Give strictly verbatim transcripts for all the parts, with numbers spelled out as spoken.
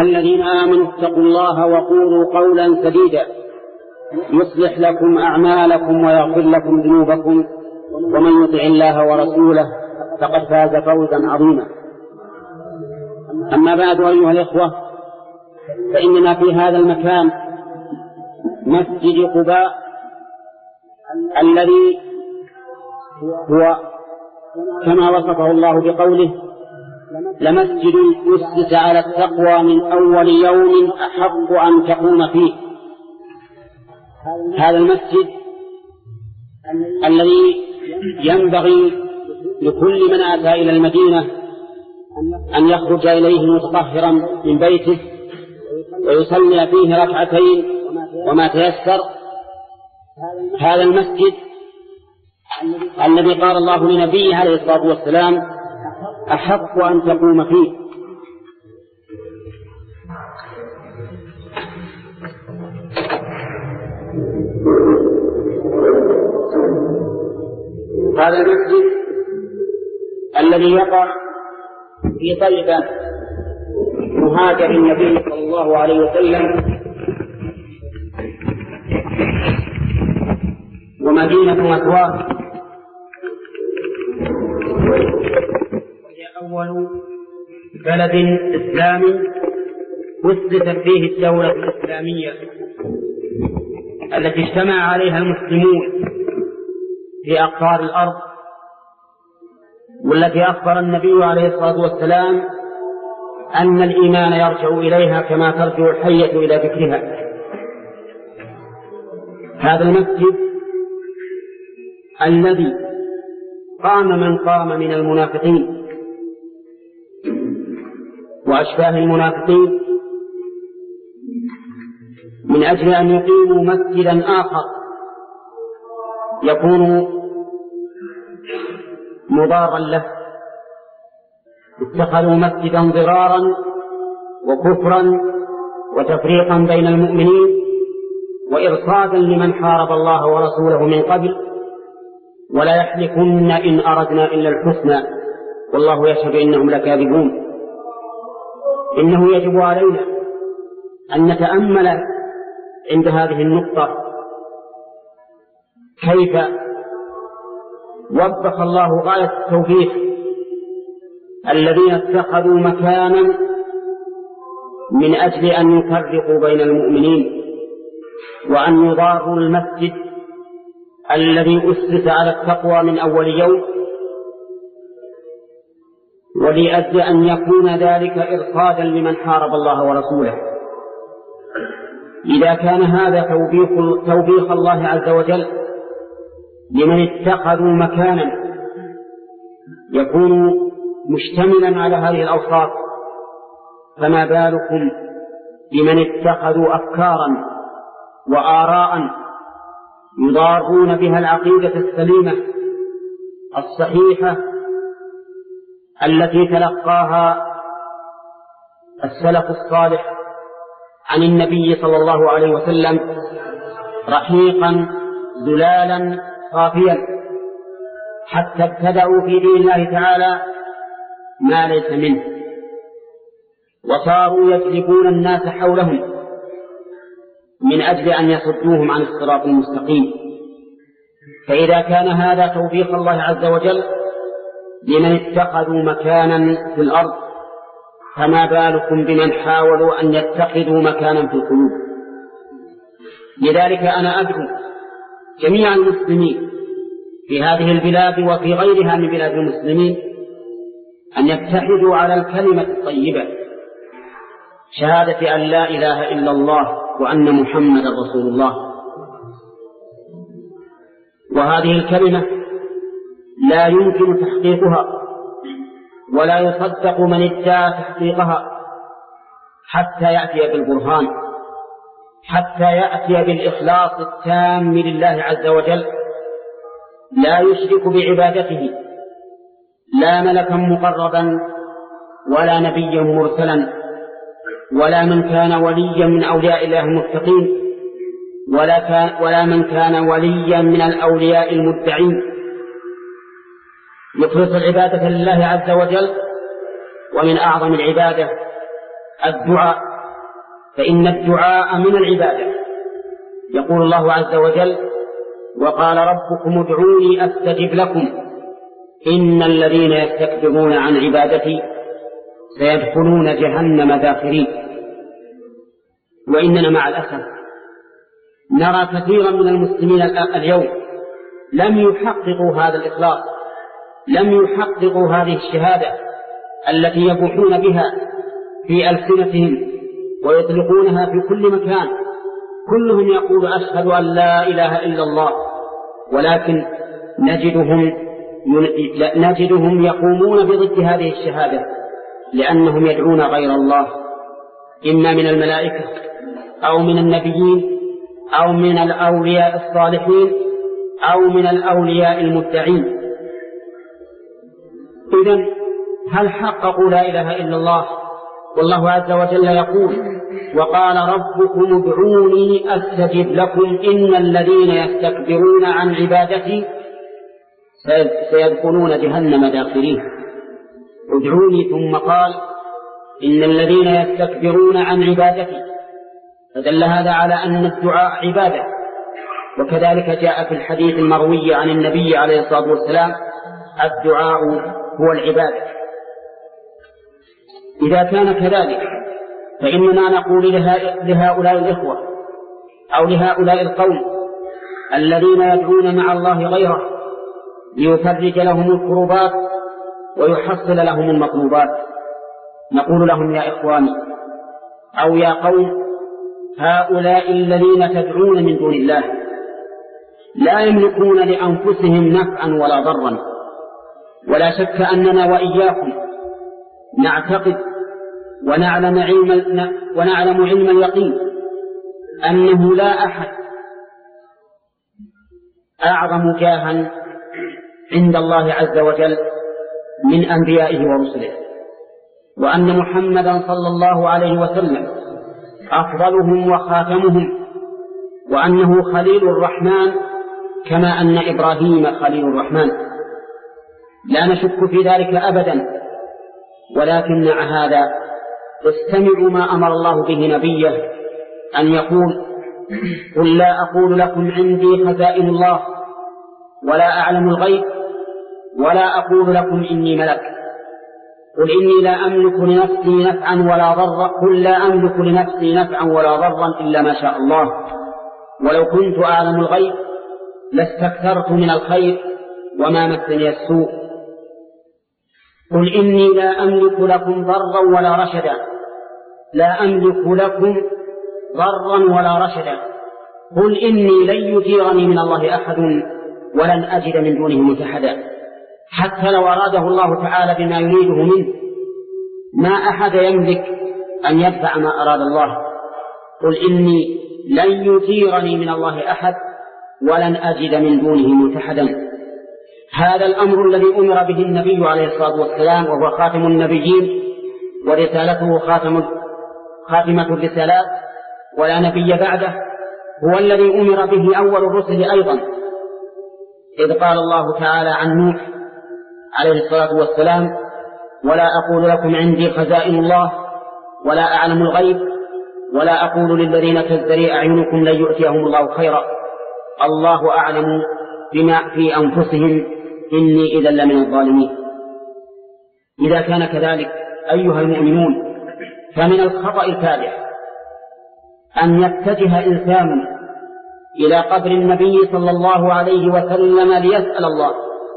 أيها الذين آمنوا اتقوا الله وقولوا قولا سديدا يصلح لكم أعمالكم ويغفر لكم ذنوبكم ومن يطع الله ورسوله فقد فاز فوزا عظيما. أما بعد أيها الإخوة، فإننا في هذا المكان مسجد قباء الذي هو كما وصفه الله بقوله لمسجد أسس على التقوى من أول يوم أحق أن تقوم فيه. هذا المسجد الذي ينبغي لكل من أتى إلى المدينة أن يخرج إليه متطهرا من بيته ويصلي فيه ركعتين وما تيسر. هذا المسجد الذي قال الله لنبيه عليه الصلاة والسلام أحق أن تقوم فيه. هذا المسجد الذي يقع في طيبة مهاجر النبي صلى الله عليه وسلم ومدينة مثواه، وهي أول بلد إسلامي أسست فيه الدولة الإسلامية التي اجتمع عليها المسلمون في أقطار الأرض، والتي أخبر النبي عليه الصلاة والسلام أن الإيمان يرجع إليها كما ترجع الحية إلى ذكرها. هذا المسجد الذي قام من قام من المنافقين وأشباه المنافقين من أجل أن يقيموا مسجدا آخر يكون مضارا له، اتخذوا مسجدا ضرارا وكفرا وتفريقا بين المؤمنين وإرصادا لمن حارب الله ورسوله من قبل، ولا يحلفن إن أردنا إلا الحسنى والله يشهد إنهم لكاذبون. إنه يجب علينا أن نتأمل عند هذه النقطة كيف وبخ الله غاية التوبيخ الذين اتخذوا مكانا من أجل أن يفرقوا بين المؤمنين وأن يضاروا المسجد الذي أسس على التقوى من أول يوم، ولأجل أن يكون ذلك إرصادا لمن حارب الله ورسوله. إذا كان هذا توبيخ, توبيخ الله عز وجل لمن اتخذوا مكانا يكون مشتملا على هذه الأوصاف، فما بالكم بمن اتخذوا أفكارا وآراء يضارون بها العقيدة السليمة الصحيحة التي تلقاها السلف الصالح عن النبي صلى الله عليه وسلم رحيقا ذلالا صافيا، حتى ابتدأوا في دين الله تعالى ما ليس منه، وصاروا يجلبون الناس حولهم من أجل أن يصدوهم عن الصراط المستقيم. فإذا كان هذا توفيق الله عز وجل لمن اتخذوا مكانا في الأرض، فما بالكم بمن حاولوا أن يتخذوا مكانا في القلوب. لذلك أنا أدعو جميع المسلمين في هذه البلاد وفي غيرها من بلاد المسلمين أن يتحدوا على الكلمة الطيبة شهادة أن لا إله إلا الله وأن محمد رسول الله. وهذه الكلمة لا يمكن تحقيقها ولا يصدق من ادعى تحقيقها حتى يأتي بالبرهان، حتى يأتي بالإخلاص التام لله عز وجل، لا يشرك بعبادته لا ملكا مقربا ولا نبيا مرسلا ولا من كان وليا من أولياء الله المتقين ولا, كان ولا من كان وليا من الأولياء المدعين. يخلص العبادة لله عز وجل، ومن أعظم العبادة الدعاء فإن الدعاء من العبادة. يقول الله عز وجل: وقال ربكم ادعوني أستجب لكم إن الذين يستكبرون عن عبادتي سيدخلون جهنم داخرين. وإننا مع الأسف نرى كثيرا من المسلمين اليوم لم يحققوا هذا الإخلاص، لم يحققوا هذه الشهادة التي يبوحون بها في ألسنتهم ويطلقونها في كل مكان. كلهم يقول: أشهد أن لا إله إلا الله، ولكن نجدهم نجدهم يقومون بضد هذه الشهادة، لأنهم يدعون غير الله، إما من الملائكة أو من النبيين أو من الأولياء الصالحين أو من الأولياء المدعين. إذن هل حققوا لا إله إلا الله؟ والله عز وجل يقول: وقال ربكم ادعوني أستجب لكم إن الذين يستكبرون عن عبادتي سيدخلون جهنم داخرين. ادعوني، ثم قال: إن الذين يستكبرون عن عبادتي، فدل هذا على أن الدعاء عبادة. وكذلك جاء في الحديث المروي عن النبي عليه الصلاة والسلام: الدعاء هو العبادة. إذا كان كذلك فإننا نقول لهؤلاء الإخوة أو لهؤلاء القوم الذين يدعون مع الله غيره ليفرج لهم الكربات ويحصل لهم المطلوبات، نقول لهم: يا إخواني أو يا قوم، هؤلاء الذين تدعون من دون الله لا يملكون لأنفسهم نفعا ولا ضرا، ولا شك أننا وإياكم نعتقد ونعلم علم, ونعلم علم اليقين أنه لا أحد أعظم جاها عند الله عز وجل من أنبيائه ورسله، وأن محمدا صلى الله عليه وسلم أفضلهم وخاتمهم، وأنه خليل الرحمن كما أن إبراهيم خليل الرحمن، لا نشك في ذلك أبدا. ولكن مع هذا استمعوا ما أمر الله به نبيه أن يقول: قل لا أقول لكم عندي خزائن الله ولا أعلم الغيب ولا أقول لكم إني ملك، قل إني لا أملك لنفسي نفعا ولا ضرا، قل لا أملك لنفسي نفعا ولا ضرا إلا ما شاء الله، ولو كنت أعلم الغيب لاستكثرت من الخير وما مسني السوء، قل إني لا أملك لكم ضرا ولا رشدا، لا أملك لكم ضرا ولا رشدا، قل إني لن يجيرني من الله أحد ولن أجد من دونه ملتحدا. حتى لو أراده الله تعالى بما يريده منه ما أحد يملك أن يدفع ما أراد الله. قل إني لن يجيرني من الله أحد ولن أجد من دونه ملتحدا. هذا الأمر الذي أمر به النبي عليه الصلاة والسلام، وهو خاتم النبيين ورسالته خاتم خاتمة الرسالات ولا نبي بعده، هو الذي أمر به أول الرسل أيضا، إذ قال الله تعالى عن نوح عليه الصلاة والسلام: ولا أقول لكم عندي خزائن الله ولا أعلم الغيب ولا أقول للذين تزدري أعينكم لن يؤتيهم الله خيرا، الله أعلم بما في أنفسهم إني إذا لمن الظالمين. إذا كان كذلك أيها المؤمنون، فمن الخطأ الفادح أن يتجه إنسان إلى قبر النبي صلى الله عليه وسلم ليسأل الله،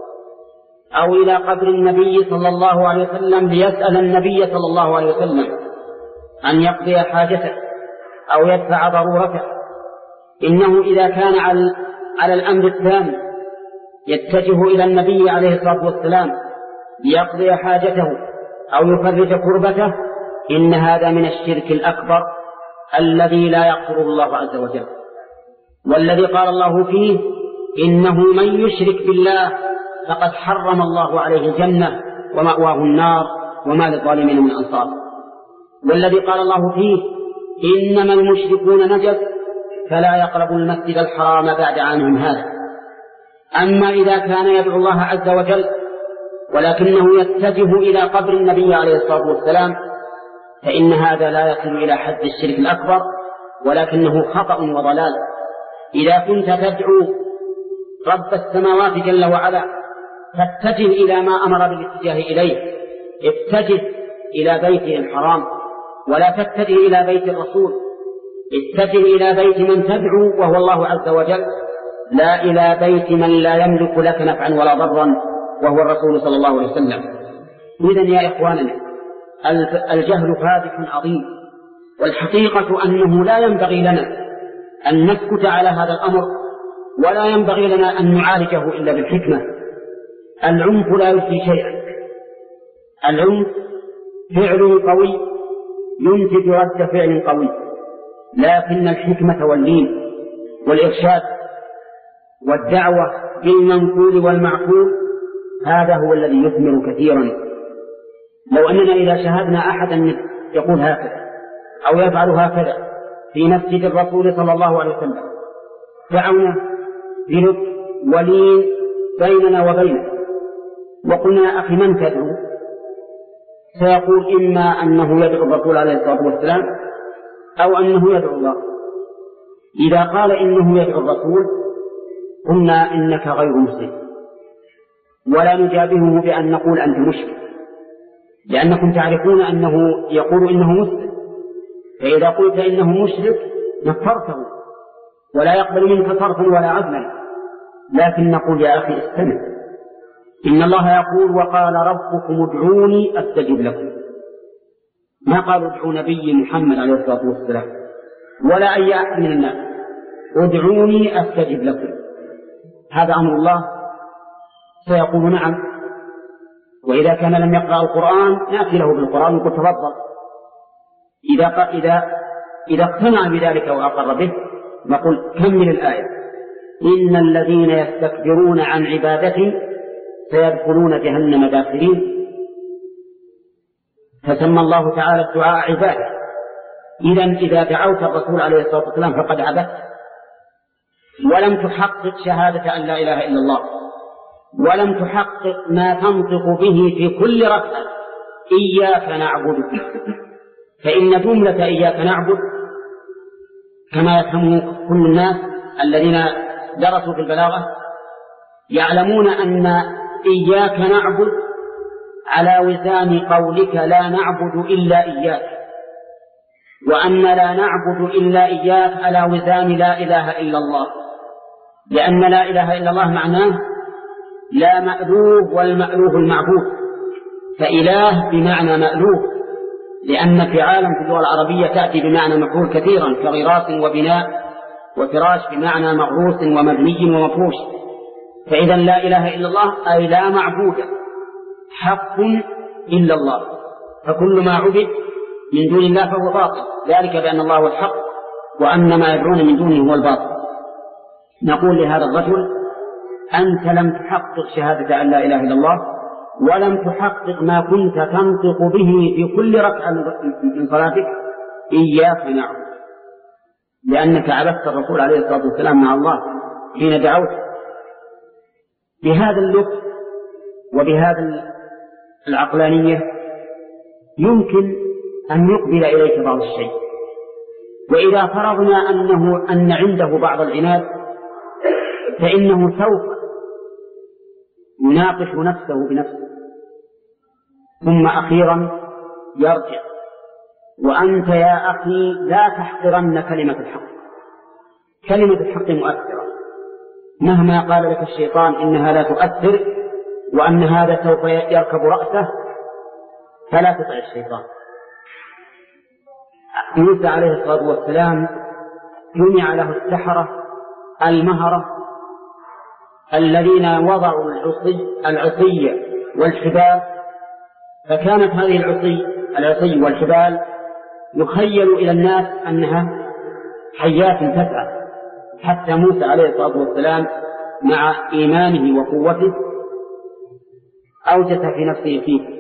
أو إلى قبر النبي صلى الله عليه وسلم ليسأل النبي صلى الله عليه وسلم أن يقضي حاجته أو يدفع ضرورته. إنه إذا كان على الأمر الثاني يتجه إلى النبي عليه الصلاة والسلام ليقضي حاجته أو يفرج كربته، إن هذا من الشرك الأكبر الذي لا يغفره الله عز وجل، والذي قال الله فيه: إنه من يشرك بالله فقد حرم الله عليه الجنة ومأواه النار وما للظالمين من أنصار. والذي قال الله فيه: إنما المشركون نجس فلا يقربوا المسجد الحرام بعد عامهم هذا. أما إذا كان يدعو الله عز وجل ولكنه يتجه إلى قبر النبي عليه الصلاة والسلام، فإن هذا لا يصل إلى حد الشرك الأكبر، ولكنه خطأ وضلال. إذا كنت تدعو رب السماوات جل وعلا فاتجه إلى ما أمر بالاتجاه إليه، اتجه إلى بيته الحرام ولا تتجه إلى بيت الرسول، اتجه إلى بيت من تدعو وهو الله عز وجل، لا إلى بيت من لا يملك لك نفعا ولا ضرا وهو الرسول صلى الله عليه وسلم. إذن يا إخواننا الجهل فادح عظيم، والحقيقة أنه لا ينبغي لنا أن نسكت على هذا الأمر، ولا ينبغي لنا أن نعالجه إلا بالحكمة. العنف لا يفضي شيئا، العنف فعل قوي ينتج رد فعل قوي، لكن الحكمة واللين والإرشاد والدعوة بالمنقول والمعقول هذا هو الذي يثمر كثيرا. لو أننا إذا شاهدنا أحدا يقول هكذا أو يفعل هكذا في مسجد الرسول صلى الله عليه وسلم دعونا بلطف ولين بيننا وبينه وقلنا أخي من تدعو، سيقول إما أنه يدعو الرسول عليه الصلاة والسلام أو أنه يدعو الله. إذا قال إنه يدعو الرسول قلنا إنك غير مسلم، ولا نجابهه بأن نقول أنت مشرك، لأنكم تعرفون أنه يقول إنه مسلم، فإذا قلت إنه مشرك نفرته ولا يقبل منك صرفا ولا عدلا. لكن نقول يا أخي استمع، إن الله يقول وقال ربكم ادعوني أستجب لكم، ما قالوا ادعوا نبي محمد عليه الصلاة والسلام ولا أي أحد من الناس، ادعوني أستجب لكم. هذا أمر الله، سيقول نعم، وإذا كان لم يقرأ القرآن نأتي له بالقرآن ونقول تفضل. إذا, إذا, إذا اقتنع بذلك وأقر به نقول كمل الآية، إن الذين يستكبرون عن عبادتي سيدخلون جهنم داخلين. فسمى الله تعالى الدعاء عبادة. إذن إذا دعوت الرسول عليه الصلاة والسلام فقد عبدت، ولم تحقق شهادة أن لا إله إلا الله، ولم تحقق ما تنطق به في كل ركعة إياك نعبد. فإن جملة إياك نعبد كما يفهمه كل الناس الذين درسوا في البلاغة يعلمون أن إياك نعبد على وزان قولك لا نعبد إلا إياك، وأن لا نعبد إلا إياك على وزان لا إله إلا الله، لأن لا إله إلا الله معناه لا مألوه والمألوه المعبود، فإله بمعنى مألوه، لأن فعالا في اللغة العربية تأتي بمعنى مفعول كثيرا كغراس وبناء وفراش بمعنى مغروس ومبني ومفروش. فإذا لا إله إلا الله أي لا معبود حق إلا الله، فكل ما عبد من دون الله فهو باطل، ذلك بأن الله هو الحق وأن ما يدعون من دونه هو الباطل. نقول لهذا الرجل أنت لم تحقق شهادة أن لا إله إلا الله، ولم تحقق ما كنت تنطق به في كل ركعة من صلاتك إياك نعبد، لأنك عبدت الرسول عليه الصلاة والسلام مع الله حين دعوت. بهذا اللطف وبهذا العقلانية يمكن أن يقبل إليك بعض الشيء. وإذا فرضنا أنه أن عنده بعض العناد فإنه سوف يناقش نفسه بنفسه، ثم أخيرا يرجع. وأنت يا أخي لا تحقرن كلمة الحق، كلمة الحق مؤثرة، مهما قال لك الشيطان إنها لا تؤثر وأن هذا سوف يركب رأسه فلا تطع الشيطان. موسى عليه الصلاة والسلام جمع له السحرة المهرة الذين وضعوا العصي العصي والحبال، فكانت هذه العصي العصي والحبال يخيل إلى الناس أنها حيات تسعى، حتى موسى عليه الصلاة والسلام مع إيمانه وقوته أوجس في نفسه فيه،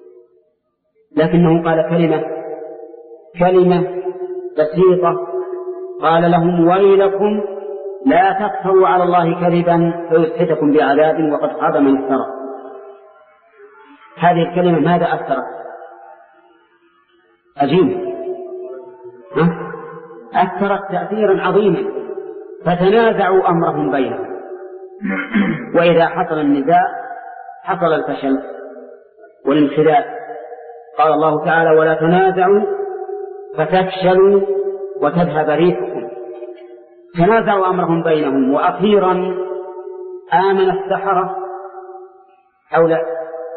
لكنه قال كلمة كلمة بسيطة، قال لهم ويلكم لا تفتروا على الله كذبا فيسحتكم بعذاب وقد خاب من افترى. هذه الكلمة ماذا أثرت؟ عجيب، أثرت تأثيرا عظيما، فتنازعوا أمرهم بينهم، وإذا حصل النزاع حصل الفشل والانخذال. قال الله تعالى: ولا تنازعوا فتفشلوا وتذهب ريحكم. تنازعوا أمرهم بينهم، وأخيرا آمن السحرة أو لا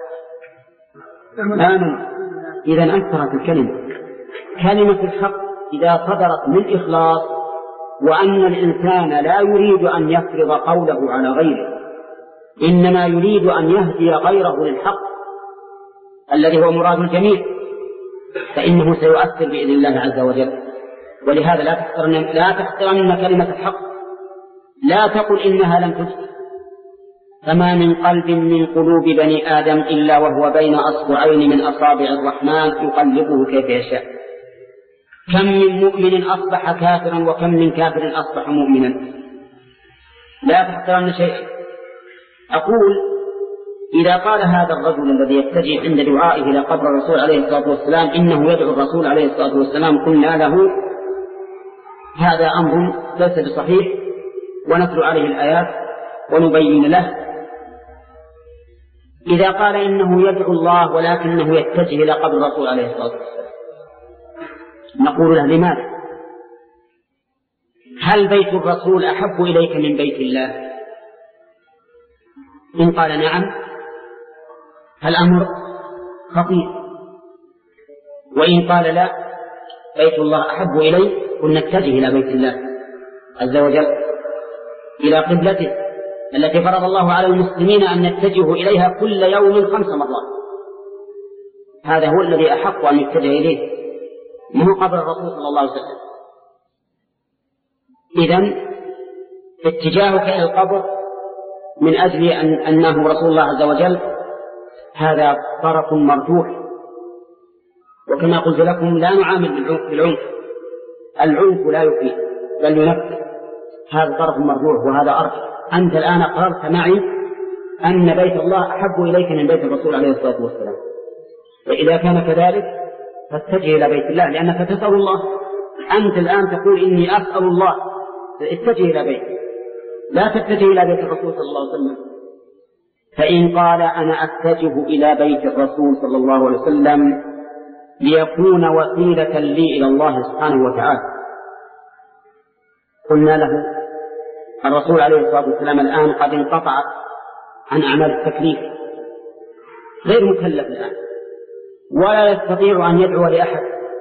آمن. إذا أثرت الكلمة، كلمة الحق إذا صدرت من إخلاص، وأن الإنسان لا يريد أن يفرض قوله على غيره، إنما يريد أن يهدي غيره للحق الذي هو مراد الجميع، فإنه سيؤثر بإذن الله عز وجل. ولهذا لا تحترن لا تحترن كلمة الحق، لا تقل إنها لم تجد. فما من قلب من قلوب بني آدم إلا وهو بين أصبعين من أصابع الرحمن يقلبه كيف يشاء. كم من مؤمن أصبح كافرا، وكم من كافر أصبح مؤمنا. لا تحترن شيئا. أقول: إذا قال هذا الرجل الذي يتجه عند دعائه إلى قبر الرسول عليه الصلاة والسلام إنه يدعو الرسول عليه الصلاة والسلام، قلنا له: هذا أمر ليس بصحيح، ونتلو عليه الآيات ونبين له. إذا قال إنه يدعو الله ولكنه يتجه إلى قبر الرسول عليه الصلاة والسلام، نقول له: لماذا؟ هل بيت الرسول أحب إليك من بيت الله؟ إن قال نعم فالأمر خطير، وإن قال لا، بيت الله أحب إلي، قلنا نتجه إلى بيت الله عز وجل، إلى قبلته التي فرض الله على المسلمين أن يتجهوا إليها كل يوم خمس مرات. هذا هو الذي أحق أن يتجه إليه، منه قبر الرسول صلى الله عليه وسلم. إذن اتجاهك إلى القبر من أجل أن أنه رسول الله عز وجل هذا طرف مرجوح. وكما قلت لكم لا نعامل بالعنف، العنف لا يفيد بل ينفذ. هذا طرف مرجوح وهذا أرجح. أنت الآن قررت معي أن بيت الله أحب إليك من بيت الرسول عليه الصلاة والسلام، وإذا كان كذلك فاتجه إلى بيت الله لأنك تسأل الله. أنت الآن تقول إني أسأل الله، اتجه إلى بيت، لا تتجه إلى بيت الرسول صلى الله عليه وسلم. فإن قال أنا أتجه إلى بيت الرسول صلى الله عليه وسلم ليكون وسيلة لي إلى الله سبحانه وتعالى، قلنا له: الرسول عليه الصلاة والسلام الآن قد انقطع عن أعمال التكليف، غير مكلف الآن، ولا يستطيع أن يدعو لأحد،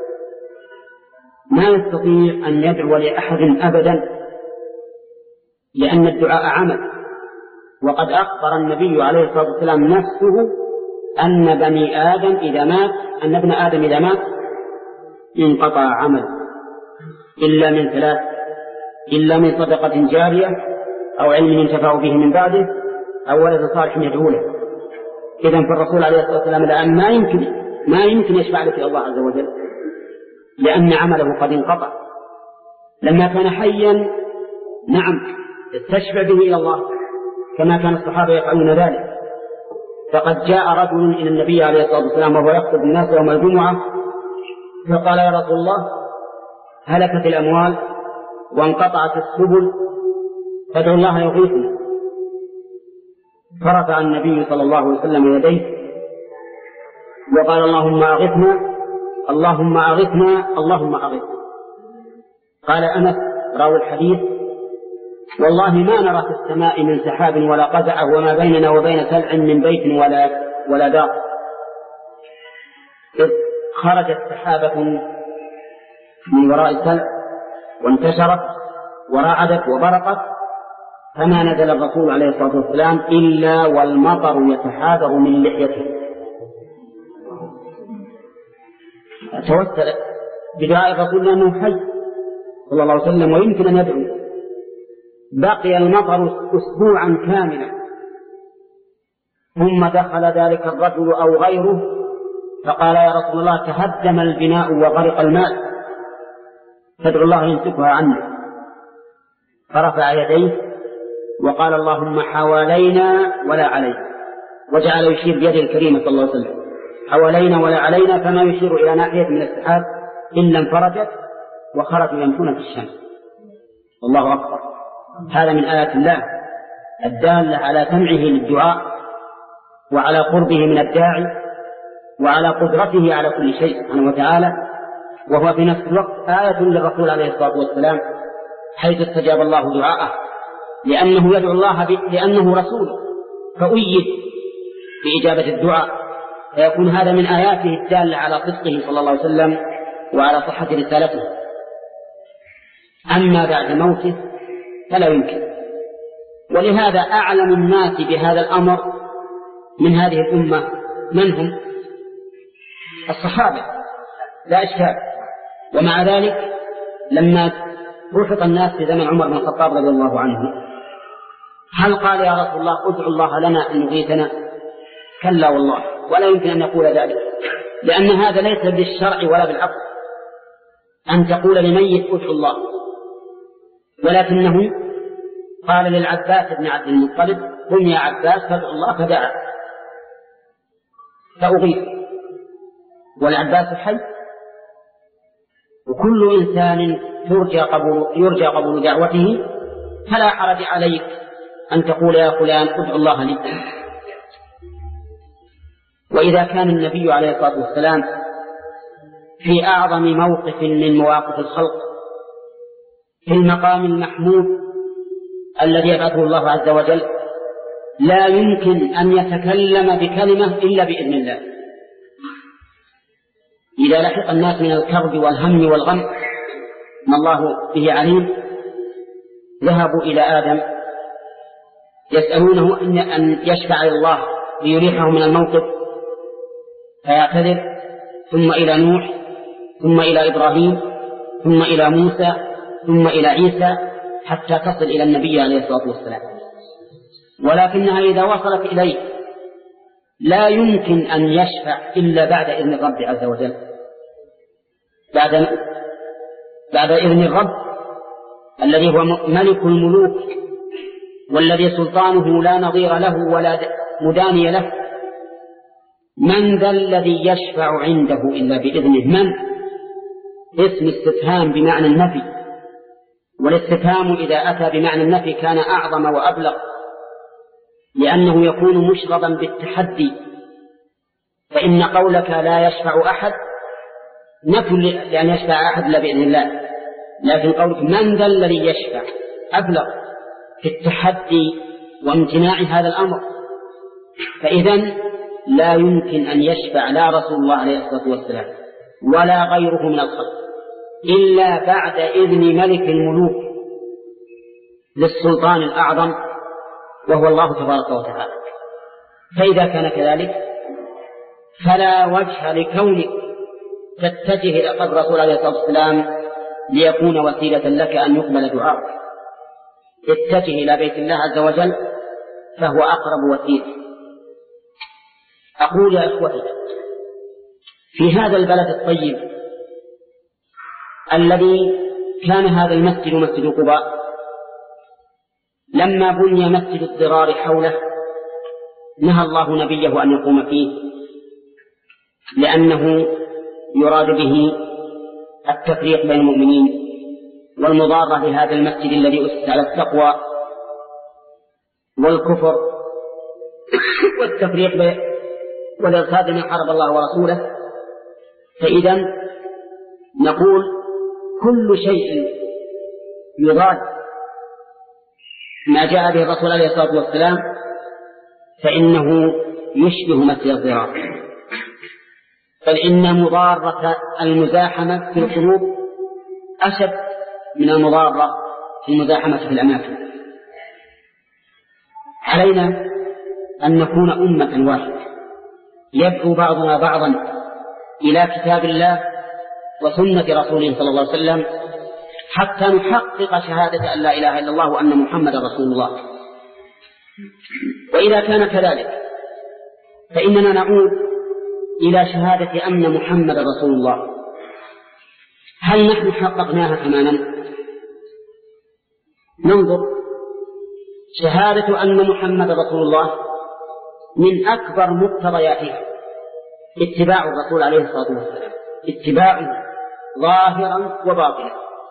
ما يستطيع أن يدعو لأحد أبدا، لأن الدعاء عمل. وقد أخبر النبي عليه الصلاة والسلام نفسه أن بني آدم إذا مات أن ابن آدم إذا مات انقطع عمل إلا من ثلاث: إلا من صدقة جارية، أو علم ينتفع به من بعده، أو ولد صالح يدعو له. إذن فالرسول عليه الصلاة والسلام الآن ما يمكن ما يمكن يشفع لك الله عز وجل، لأن عمله قد انقطع. لما كان حيا نعم استشفع به إلى الله كما كان الصحابة يفعلون ذلك. فقد جاء رجل إلى النبي عليه الصلاة والسلام وهو يخطب الناس يوم الجمعة، فقال: يا رسول الله، هلكت الأموال وانقطعت السبل، فادعو الله يغيثنا. فرفع النبي صلى الله عليه وسلم يديه وقال: اللهم أغثنا، اللهم أغثنا، اللهم أغثنا. قال أنس راوي الحديث: والله ما نرى في السماء من سحاب ولا قزعة، وما بيننا وبين سلع من بيت ولا ولا دار. إذ خرجت سحابة من وراء السلع وانتشرت ورعدت وبرقت، فما نزل الرسول عليه الصلاة والسلام إلا والمطر يتحاذر من لحيته. توسل بدعاء الرسول لأنه حي صلى الله عليه وسلم ويمكن أن يدعو. بقي المطر أسبوعا كاملا، ثم دخل ذلك الرجل أو غيره فقال: يا رسول الله، تهدم البناء وغرق الماء، فادعو الله يمسكها عنا. فرفع يديه وقال: اللهم حوالينا ولا علينا، وجعل يشير بيده الكريمة صلى الله عليه وسلم. حوالينا ولا علينا، فما يشير إلى ناحية من السحاب إلا انفرجت وخرجوا يمشون في الشمس. الله أكبر. هذا من آيات الله الدالة على سمعه للدعاء وعلى قربه من الداعي وعلى قدرته على كل شيء سبحانه وتعالى، وهو في نفس الوقت آية للرسول عليه الصلاة والسلام حيث استجاب الله دعاءه، لأنه يدعو الله ب... لأنه رسول فأيد بإجابة الدعاء، فيكون هذا من آياته الدالة على صدقه صلى الله عليه وسلم وعلى صحة رسالته. أما بعد موته فلا يمكن. ولهذا أعلم الناس بهذا الأمر من هذه الأمة من هم؟ الصحابة لا إشكال. ومع ذلك لما رفض الناس في زمن عمر بن الخطاب رضي الله عنه هل قال يا رسول الله ادعو الله لنا أن يغيثنا؟ كلا والله، ولا يمكن أن يقول ذلك، لأن هذا ليس بالشرع ولا بالعقل أن تقول لميت ادعو الله، ولكنه قال للعباس بن عبد المطلب قم يا عباس فادعو الله، فدعا فأغيث والعباس حي. وكل إنسان يرجى قبول, يرجى قبول دعوته، فلا حرج عليك أن تقول يا فلان ادعو الله لي. وإذا كان النبي عليه الصلاة والسلام في أعظم موقف من مواقف الخلق في المقام المحمود الذي يبعثه الله عز وجل، لا يمكن أن يتكلم بكلمة إلا بإذن الله. إذا لحق الناس من الكرب والهم والغم ما الله به عليم ذهبوا إلى آدم يسألونه أن يشفع الله ليريحه من الموقف فيعتذر، ثم إلى نوح، ثم إلى إبراهيم، ثم إلى موسى، ثم إلى عيسى، حتى تصل إلى النبي عليه الصلاة والسلام. ولكنها إذا وصلت إليه لا يمكن أن يشفع إلا بعد إذن الرب عز وجل، بعد بعد إذن الرب الذي هو ملك الملوك والذي سلطانه لا نظير له ولا مداني له. من ذا الذي يشفع عنده إلا بإذنه؟ من؟ اسم استفهام بمعنى النفي، والاستفهام إذا أتى بمعنى النفي كان أعظم وأبلغ، لأنه يكون مشربا بالتحدي. فإن قولك لا يشفع أحد نفي لأن يشفع أحد إلا بإذن الله، لكن قولك من ذا الذي يشفع أبلغ في التحدي وامتناع هذا الأمر. فإذن لا يمكن أن يشفع لا رسول الله عليه الصلاة والسلام ولا غيره من الخلق إلا بعد إذن ملك الملوك للسلطان الأعظم وهو الله تبارك وتعالى. فإذا كان كذلك فلا وجه لكونك تتجه إلى قبر رسول عليه الصلاة والسلام ليكون وسيلة لك أن يقبل دعاءك. اتجه إلى بيت الله عز وجل فهو أقرب وسيلة. أقول يا إخوتي في هذا البلد الطيب الذي كان هذا المسجد مسجد قباء، لما بني مسجد الضرار حوله نهى الله نبيه أن يقوم فيه، لأنه يراد به التفريق بين المؤمنين والمضارة لهذا المسجد الذي أسس على التقوى والكفر والتفريق والإرصاد من حرب الله ورسوله. فإذا نقول كل شيء يضاد ما جاء به الرسول عليه الصلاة والسلام فإنه يشبه مسجد الضرار، بل إن مضارة المزاحمة في القلوب أشد من المضارة في المزاحمة في الأماكن. علينا أن نكون أمة واحدة يدعو بعضنا بعضا إلى كتاب الله وسنة رسوله صلى الله عليه وسلم حتى نحقق شهادة أن لا إله إلا الله وأن محمد رسول الله. وإذا كان كذلك فإننا نعود إلى شهادة أن محمد رسول الله. هل نحن حققناها تماما؟ ننظر. شهادة أن محمد رسول الله من أكبر مقتضياتها اتباع الرسول عليه الصلاة والسلام، اتباعه ظاهرا وباطنا.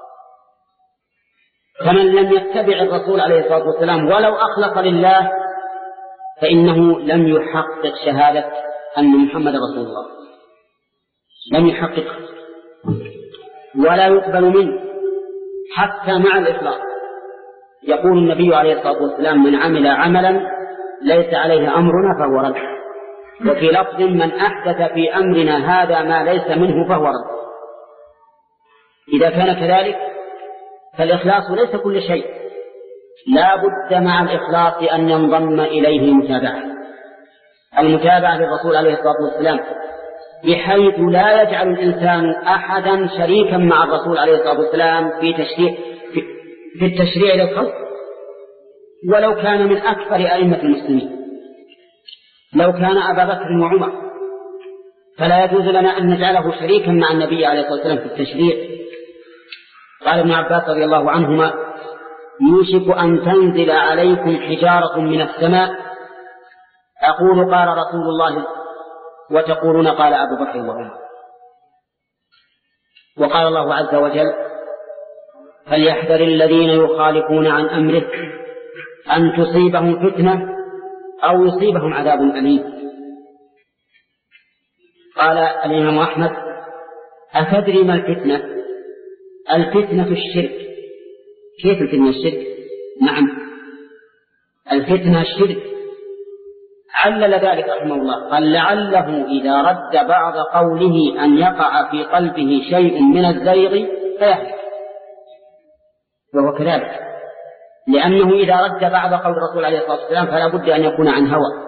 فمن لم يتبع الرسول عليه الصلاة والسلام ولو أخلص لله فإنه لم يحقق شهادة أن محمد رسول الله، لم يحقق ولا يقبل منه حتى مع الإخلاص. يقول النبي عليه الصلاة والسلام: من عمل عملا ليس عليه أمرنا فهو رد. وفي لفظ: من أحدث في أمرنا هذا ما ليس منه فهو رد. إذا كان كذلك فالإخلاص ليس كل شيء، لا بد مع الإخلاص أن ينضم إليه المتابعة، المتابعة للرسول عليه الصلاة والسلام، بحيث لا يجعل الإنسان أحدا شريكا مع الرسول عليه الصلاة والسلام في تشريع في, في التشريع للخلق، ولو كان من أكثر أئمة المسلمين، لو كان أبا بكر وعمر، فلا يجوز لنا أن نجعله شريكا مع النبي عليه الصلاة والسلام في التشريع. قال ابن عباس رضي الله عنهما: يوشك أن تنزل عليكم حجارة من السماء، أقول قال رسول الله وتقولون قال أبو بكر وعمر. وقال الله عز وجل: فليحذر الذين يخالفون عن أمره أن تصيبهم فتنة أو يصيبهم عذاب أليم. قال الإمام أحمد: أتدري ما الفتنة؟ الفتنة الشرك. كيف الفتنة الشرك؟ نعم، الفتنة الشرك. علل ذلك رحمه الله، قال: لعله إذا رد بعض قوله أن يقع في قلبه شيء من الزيغ فيهلك. وهو كذلك، لأنه إذا رد بعض قول الرسول عليه الصلاة والسلام فلا بد أن يكون عن هوى،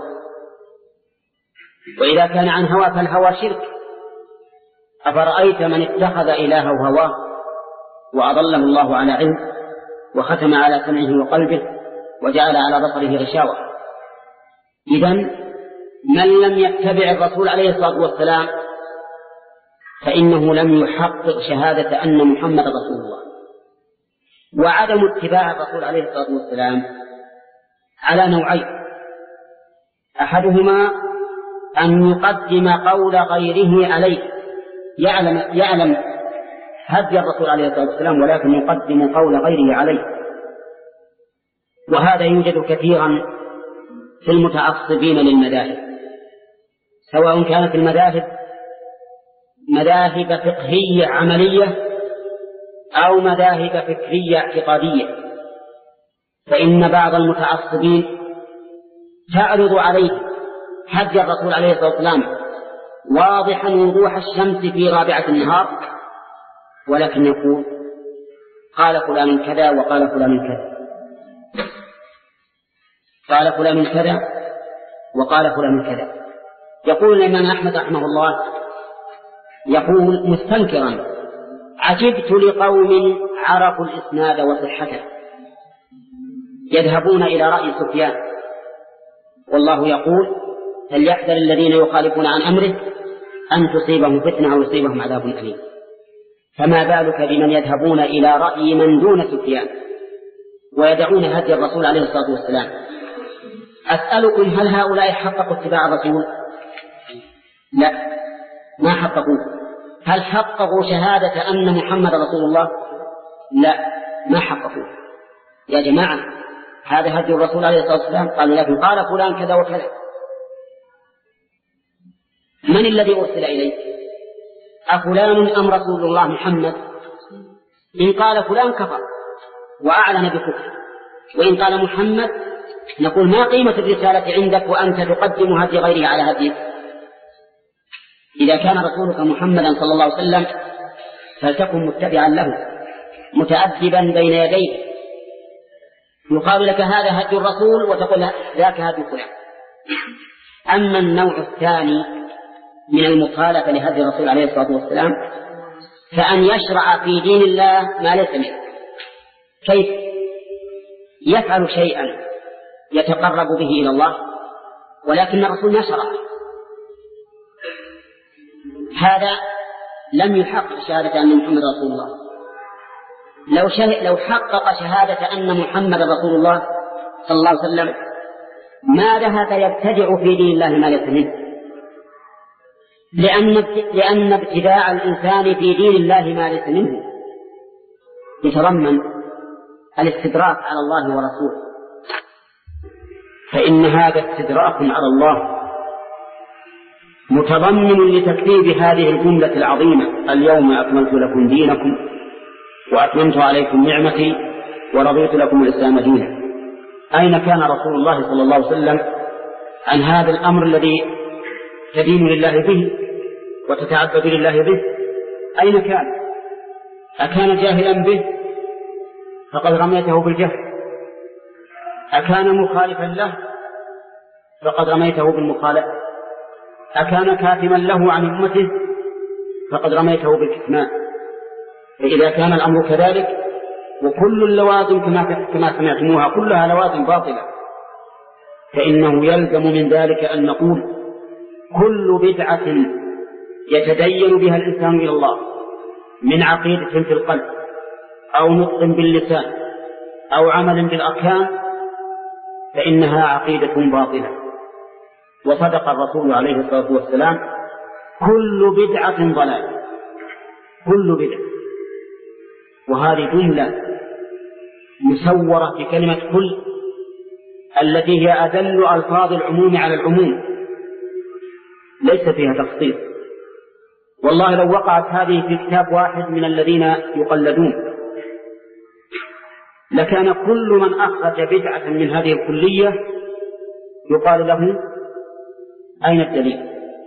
وإذا كان عن هوى فالهوى شرك. أفرأيت من اتخذ إلهه هواه وأضله الله على علم وختم على سمعه وقلبه وجعل على بصره غشاوة. إذن من لم يتبع الرسول عليه الصلاة والسلام فإنه لم يحقق شهادة أن محمد رسول الله. وعدم اتباع الرسول عليه الصلاة والسلام على نوعين: أحدهما أن يقدم قول غيره عليه، يعلم, يعلم هدي الرسول عليه الصلاة والسلام ولكن يقدم قول غيره عليه. وهذا يوجد كثيرا في المتعصبين للمذاهب، سواء كانت المذاهب مذاهب فقهية عملية أو مذاهب فكرية اعتقادية. فإن بعض المتعصبين تعرض عليه هدي الرسول عليه الصلاة والسلام واضحا وضوح الشمس في رابعة النهار، ولكن يقول: قال فلان كذا وقال فلان كذا، قال فلان كذا وقال فلان كذا. يقول الإمام أحمد رحمه الله، يقول مستنكرا: عجبت لقوم عرفوا الإسناد وصحته يذهبون إلى رأي سفيان، والله يقول: فليحذر الذين يخالفون عن أمره أن تصيبهم فتنة أو يصيبهم عذاب أليم. فما بالك بمن يذهبون إلى رأي من دون سفيان ويدعون هدي الرسول عليه الصلاة والسلام؟ أسألكم: هل هؤلاء حققوا اتباع الرسول؟ لا، ما حققوا. هل حققوا شهادة أن محمد رسول الله؟ لا، ما حققوا. يا جماعة، هذا هدي الرسول عليه الصلاة والسلام. قالوا: لكن قال فلان كذا وكذا. من الذي أرسل إليه؟ أفلان أم رسول الله محمد؟ إن قال فلان كفر وأعلن بكفر، وإن قال محمد نقول: ما قيمة الرسالة عندك وأنت تقدم هدي غيره على هديك؟ إذا كان رسولك محمدا صلى الله عليه وسلم فلتكن متبعا له متأدبا بين يديه. يقال لك: هذا هدي الرسول، وتقول: ذاك هدي فلان. أما النوع الثاني من المخالفة لهدي الرسول عليه الصلاة والسلام فأن يشرع في دين الله ما ليس منه. كيف يفعل شيئا يتقرب به إلى الله ولكن الرسول ما شرع؟ هذا لم يحقق شهادة أن محمد رسول الله. لو, لو حقق شهادة أن محمد رسول الله صلى الله عليه وسلم ما ذهب يبتدع في دين الله ما ليس منه. لأن لأن ابتداع الإنسان في دين الله ما ليس منه يتضمن الاستدراك على الله ورسوله، فإن هذا استدراك على الله متضمن لتكذيب هذه الجملة العظيمة: اليوم أكملت لكم دينكم وأتممت عليكم نعمتي ورضيت لكم الإسلام دينا. أين كان رسول الله صلى الله عليه وسلم عن هذا الأمر الذي تدين لله به وتتعبد لله به؟ أين كان؟ أكان جاهلا به فقد رميته بالجهل؟ أكان مخالفا له فقد رميته بالمخالفة؟ أكان كاتما له عن أمته فقد رميته بالكتمان؟ فإذا كان الأمر كذلك وكل اللوازم كما كما سمعتموها كلها لوازم باطلة، فإنه يلزم من ذلك أن نقول كل بدعة يتدين بها الإنسان إلى الله من عقيدة في القلب أو نطق باللسان أو عمل بالأركان فإنها عقيدة باطلة. وصدق الرسول عليه الصلاة والسلام: كل بدعة ضلال، كل بدعة. وهذه جملة مسورة في كلمة كل التي هي أدل ألفاظ العموم على العموم، ليس فيها تخصيص. والله لو وقعت هذه في كتاب واحد من الذين يقلدون لكان كل من أخرج بدعة من هذه الكلية يقال له: أين الدليل؟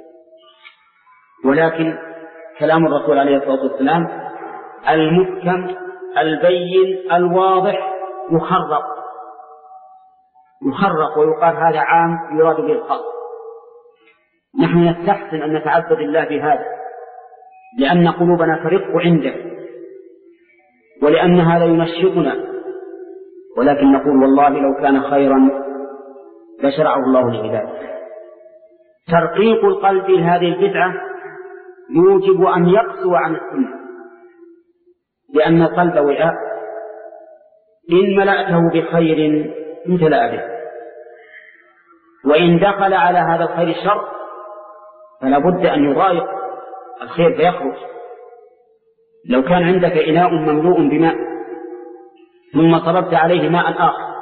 ولكن كلام الرسول عليه الصلاة والسلام المحكم البين الواضح يخرق يخرق ويقال هذا عام يراد به الخاص. نحن نستحسن أن نتعبد الله بهذا لأن قلوبنا ترق عنده ولأن هذا ينشطنا، ولكن نقول والله لو كان خيرا لشرعه الله لعباده. ترقيق القلب لهذه البدعة يوجب أن يقسو عن السنة، لأن القلب وعاء إن ملأته بخير امتلأ به، وإن دخل على هذا الخير شر فلا بد أن يضايق الخير فيخرج. لو كان عندك إناء مملوء بماء ثم صببت عليه ماء آخر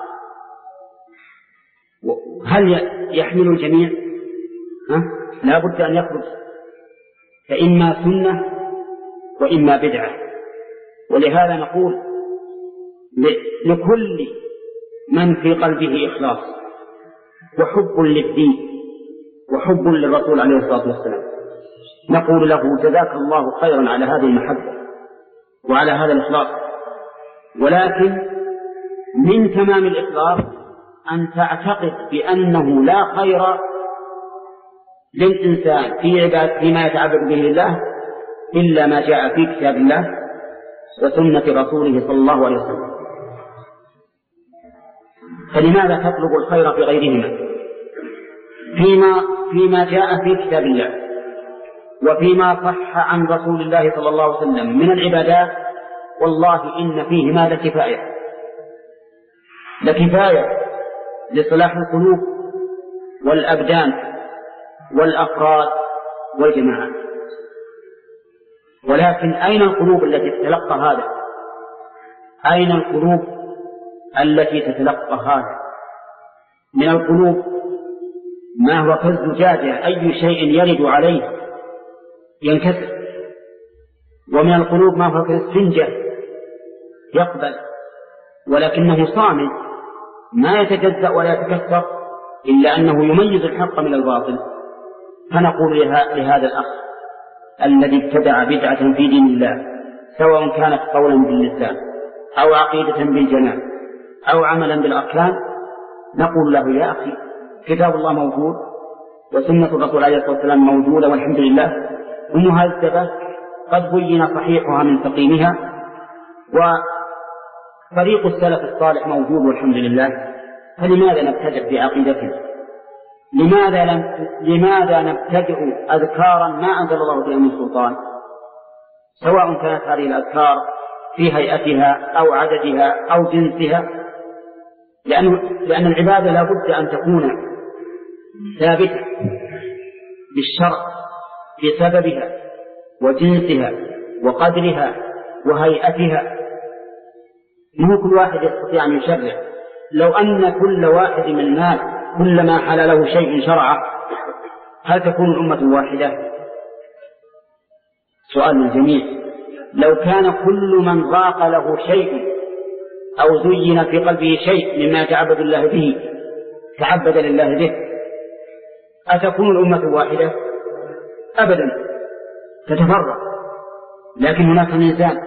هل يحمل الجميع؟ ها؟ لا بد أن يخرج، فإما سنة وإما بدعة. ولهذا نقول لكل من في قلبه إخلاص وحب للدين وحب للرسول عليه الصلاة والسلام نقول له: جزاك الله خيرا على هذه المحبة وعلى هذا الإخلاص، ولكن من تمام الإخلاص أن تعتقد بأنه لا خير للإنسان في عبادة فيما يتعبد به لله إلا ما جاء في كتاب الله وسنة رسوله صلى الله عليه وسلم. فلماذا تطلب الخير في غيرهما فيما, فيما جاء في كتاب الله وفيما صح عن رسول الله صلى الله عليه وسلم من العبادات؟ والله إن فيهما لكفاية لكفاية لصلاح القلوب والأبدان والأفراد والجماعات. ولكن أين القلوب التي تتلقى هذا؟ أين القلوب التي تتلقى هذا؟ من القلوب ما هو كالزجاجة أي شيء يرد عليه ينكسر، ومن القلوب ما هو كالسنجة يقبل ولكنه صامت ما يتجزأ ولا يتكسر إلا أنه يميز الحق من الباطل. فنقول لهذا الأخ الذي ابتدع بدعة في دين الله سواء كانت قولا باللسان أو عقيدة بالجنان أو عملا بالأركان، نقول له: يا أخي كتاب الله موجود وسنة الرسول عليه الصلاة والسلام موجودة والحمد لله، ومهذبة قد بين صحيحها من سقيمها، وطريق السلف الصالح موجود والحمد لله، فلماذا نبتدع بعقيدتنا؟ لماذا, لم لماذا نبتدع أذكارا ما أنزل الله بها من سلطان، سواء كانت هذه الأذكار في هيئتها أو عددها أو جنسها؟ لأن, لأن العبادة لا بد أن تكون ثابتة بالشرع بسببها وجنسها وقدرها وهيئتها. مو كل واحد يستطيع أن يشرع. لو أن كل واحد من الناس كلما حل له شيء شرعه هل تكون الأمة واحدة؟ سؤال للجميع. لو كان كل من ضاق له شيء أو زين في قلبه شيء مما يتعبد الله به تعبد لله به أتكون الأمة واحدة؟ أبدا، تتفرق. لكن هناك ميزان.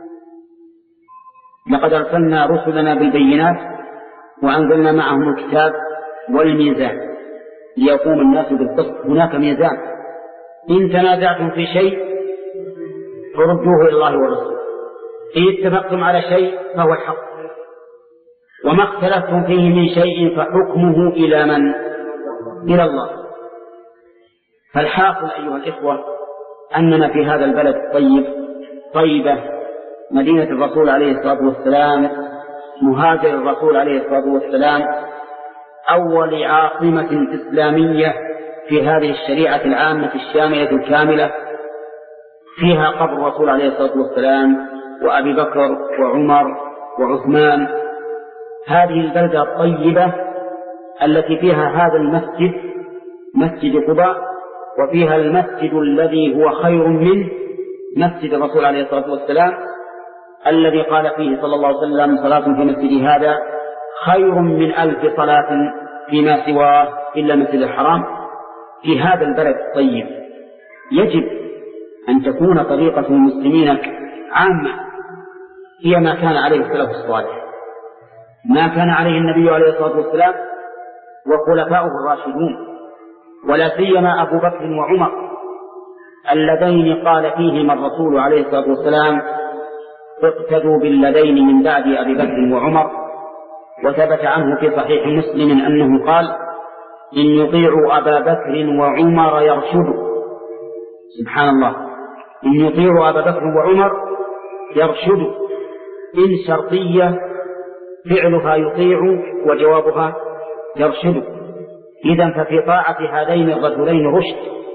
لقد أرسلنا رسلنا بالبينات وأنزلنا معهم الكتاب والميزان ليقوم الناس بالقسط. هناك ميزان. إن تنازعتم في شيء فردوه إلى الله والرسول، إن اتفقتم على شيء فهو الحق، وما اختلفتم فيه من شيء فحكمه إلى من؟ إلى الله. فالحاصل أيها الإخوة أننا في هذا البلد الطيب طيبة مدينة الرسول عليه الصلاة والسلام، مهاجر الرسول عليه الصلاة والسلام، أول عاصمة إسلامية في هذه الشريعة العامة الشاملة الكاملة، فيها قبر الرسول عليه الصلاة والسلام وأبي بكر وعمر وعثمان. هذه البلدة الطيبة التي فيها هذا المسجد مسجد قباء، وفيها المسجد الذي هو خير من مسجد الرسول عليه الصلاة والسلام الذي قال فيه صلى الله عليه وسلم صلاة في مسجد هذا خير من ألف صلاة فيما سواه إلا مسجد الحرام. في هذا البلد الطيب يجب أن تكون طريقة المسلمين عامة هي ما كان عليه السلف الصالح، ما كان عليه النبي عليه الصلاة والسلام وخلفاؤه الراشدون، ولا سيما أبو بكر وعمر اللذين قال فيهما الرسول عليه الصلاة والسلام اقتدوا بالذين من بعد أبي بكر وعمر. وثبت عنه في صحيح مسلم أنه قال إن يطيعوا أبا بكر وعمر يرشدوا. سبحان الله، إن يطيعوا أبا بكر وعمر يرشدوا. إن شرطية فعلها يطيع وجوابها يرشد. إذن ففي طاعة هذين الرجلين رشد،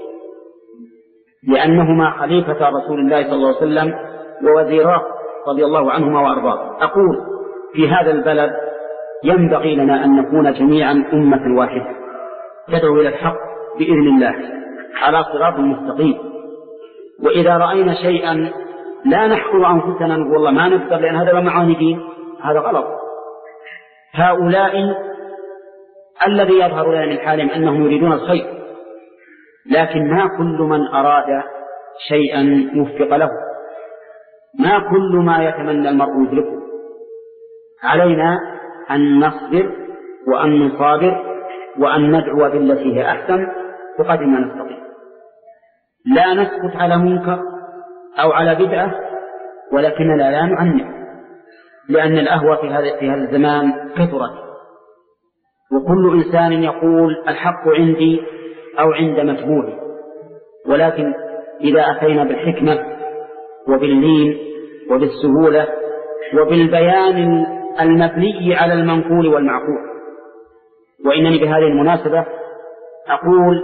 لأنهما خليفة رسول الله صلى الله عليه وسلم ووزيراه رضي الله عنهما وأرضاه. أقول في هذا البلد ينبغي لنا أن نكون جميعا أمة واحدة تدعو إلى الحق بإذن الله على صراط مستقيم. وإذا رأينا شيئا لا نحقر أنفسنا نقول والله ما نقدر لأن هذا معاندين، هذا غلط. هؤلاء الذي يظهر لنا من حالهم أنهم يريدون الخير، لكن ما كل من أراد شيئا يوفق له، ما كل ما يتمنى المرء يدركه. علينا أن نصبر وأن نصابر وأن ندعو بالتي هي أحسن بقدر ما نستطيع. لا نسكت على منكر أو على بدعة، ولكننا لا نعنف، لأن الأهوى في هذا في هذا الزمان كثرت، وكل إنسان يقول الحق عندي أو عند متبوعي. ولكن إذا أتينا بالحكمة وباللين وبالسهولة وبالبيان المبني على المنقول والمعقول. وإنني بهذه المناسبة أقول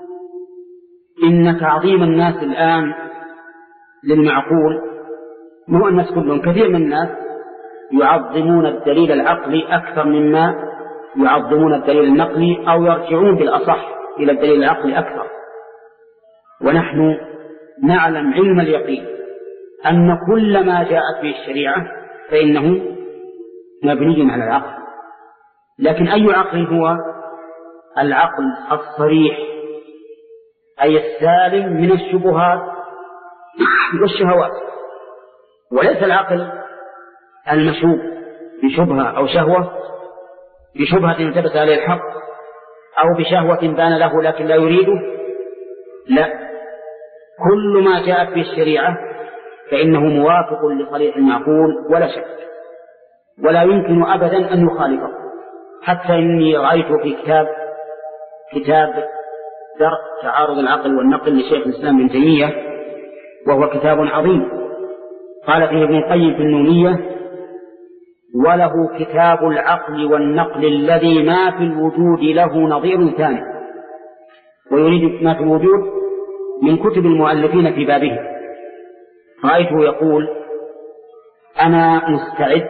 إن تعظيم الناس الآن للمعقول، مو الناس كلهم، كثير من الناس يعظمون الدليل العقلي أكثر مما يعظمون الدليل النقلي، أو يرجعون بالأصح إلى الدليل العقلي أكثر. ونحن نعلم علم اليقين أن كل ما جاءت به الشريعة فإنه مبني على العقل. لكن أي عقل هو؟ العقل الصريح، أي السالم من الشبهات والشهوات، وليس العقل المشوب بشبهة أو شهوة، بشبهة التبس عليه الحق أو بشهوة بان له لكن لا يريده. لا، كل ما جاءت به الشريعة فإنه موافق لصريح المعقول ولا شك، ولا يمكن أبدا أن يخالفه. حتى إني رأيت في كتاب كتاب درء تعارض العقل والنقل لشيخ الإسلام ابن تيمية، وهو كتاب عظيم، قال فيه ابن القيم في النونية: وله كتاب العقل والنقل الذي ما في الوجود له نظير ثاني. ويريد ما في الوجود من كتب المؤلفين في بابه رأيته يقول: أنا مستعد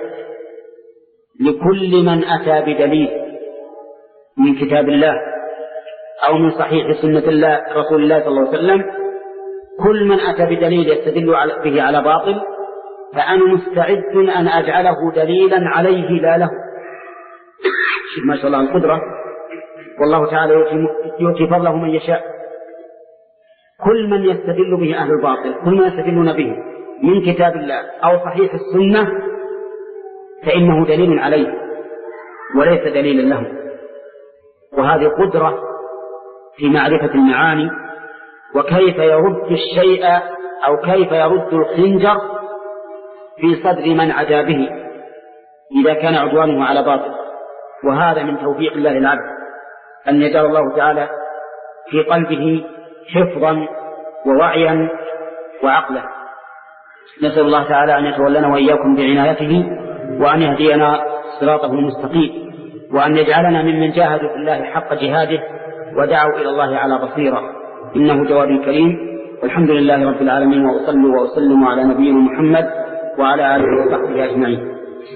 لكل من أتى بدليل من كتاب الله أو من صحيح سنة الله رسول الله صلى الله عليه وسلم، كل من أتى بدليل يستدل به على باطل فأنا مستعد أن أجعله دليلا عليه لا له. ما شاء الله القدرة، والله تعالى يؤتي فضله من يشاء. كل من يستدل به أهل الباطل، كل من يستدلون به من كتاب الله أو صحيح السنة فإنه دليل عليه وليس دليلا له. وهذه قدرة في معرفة المعاني وكيف يرد الشيء أو كيف يرد الخنجر في صدر من عدا به إذا كان عدوانه على باطل. وهذا من توفيق الله العبد أن يجعل الله تعالى في قلبه حفظا ووعيا وعقلا. نسأل الله تعالى أن يتولنا وإياكم بعنايته وأن يهدينا صراطه المستقيم، وأن يجعلنا ممن جاهدوا في الله حق جهاده ودعوا إلى الله على بصيرة، إنه جواد كريم. والحمد لله رب العالمين، وأصلي وأسلم على نبينا محمد وعلى آله وصحبه أجمعين.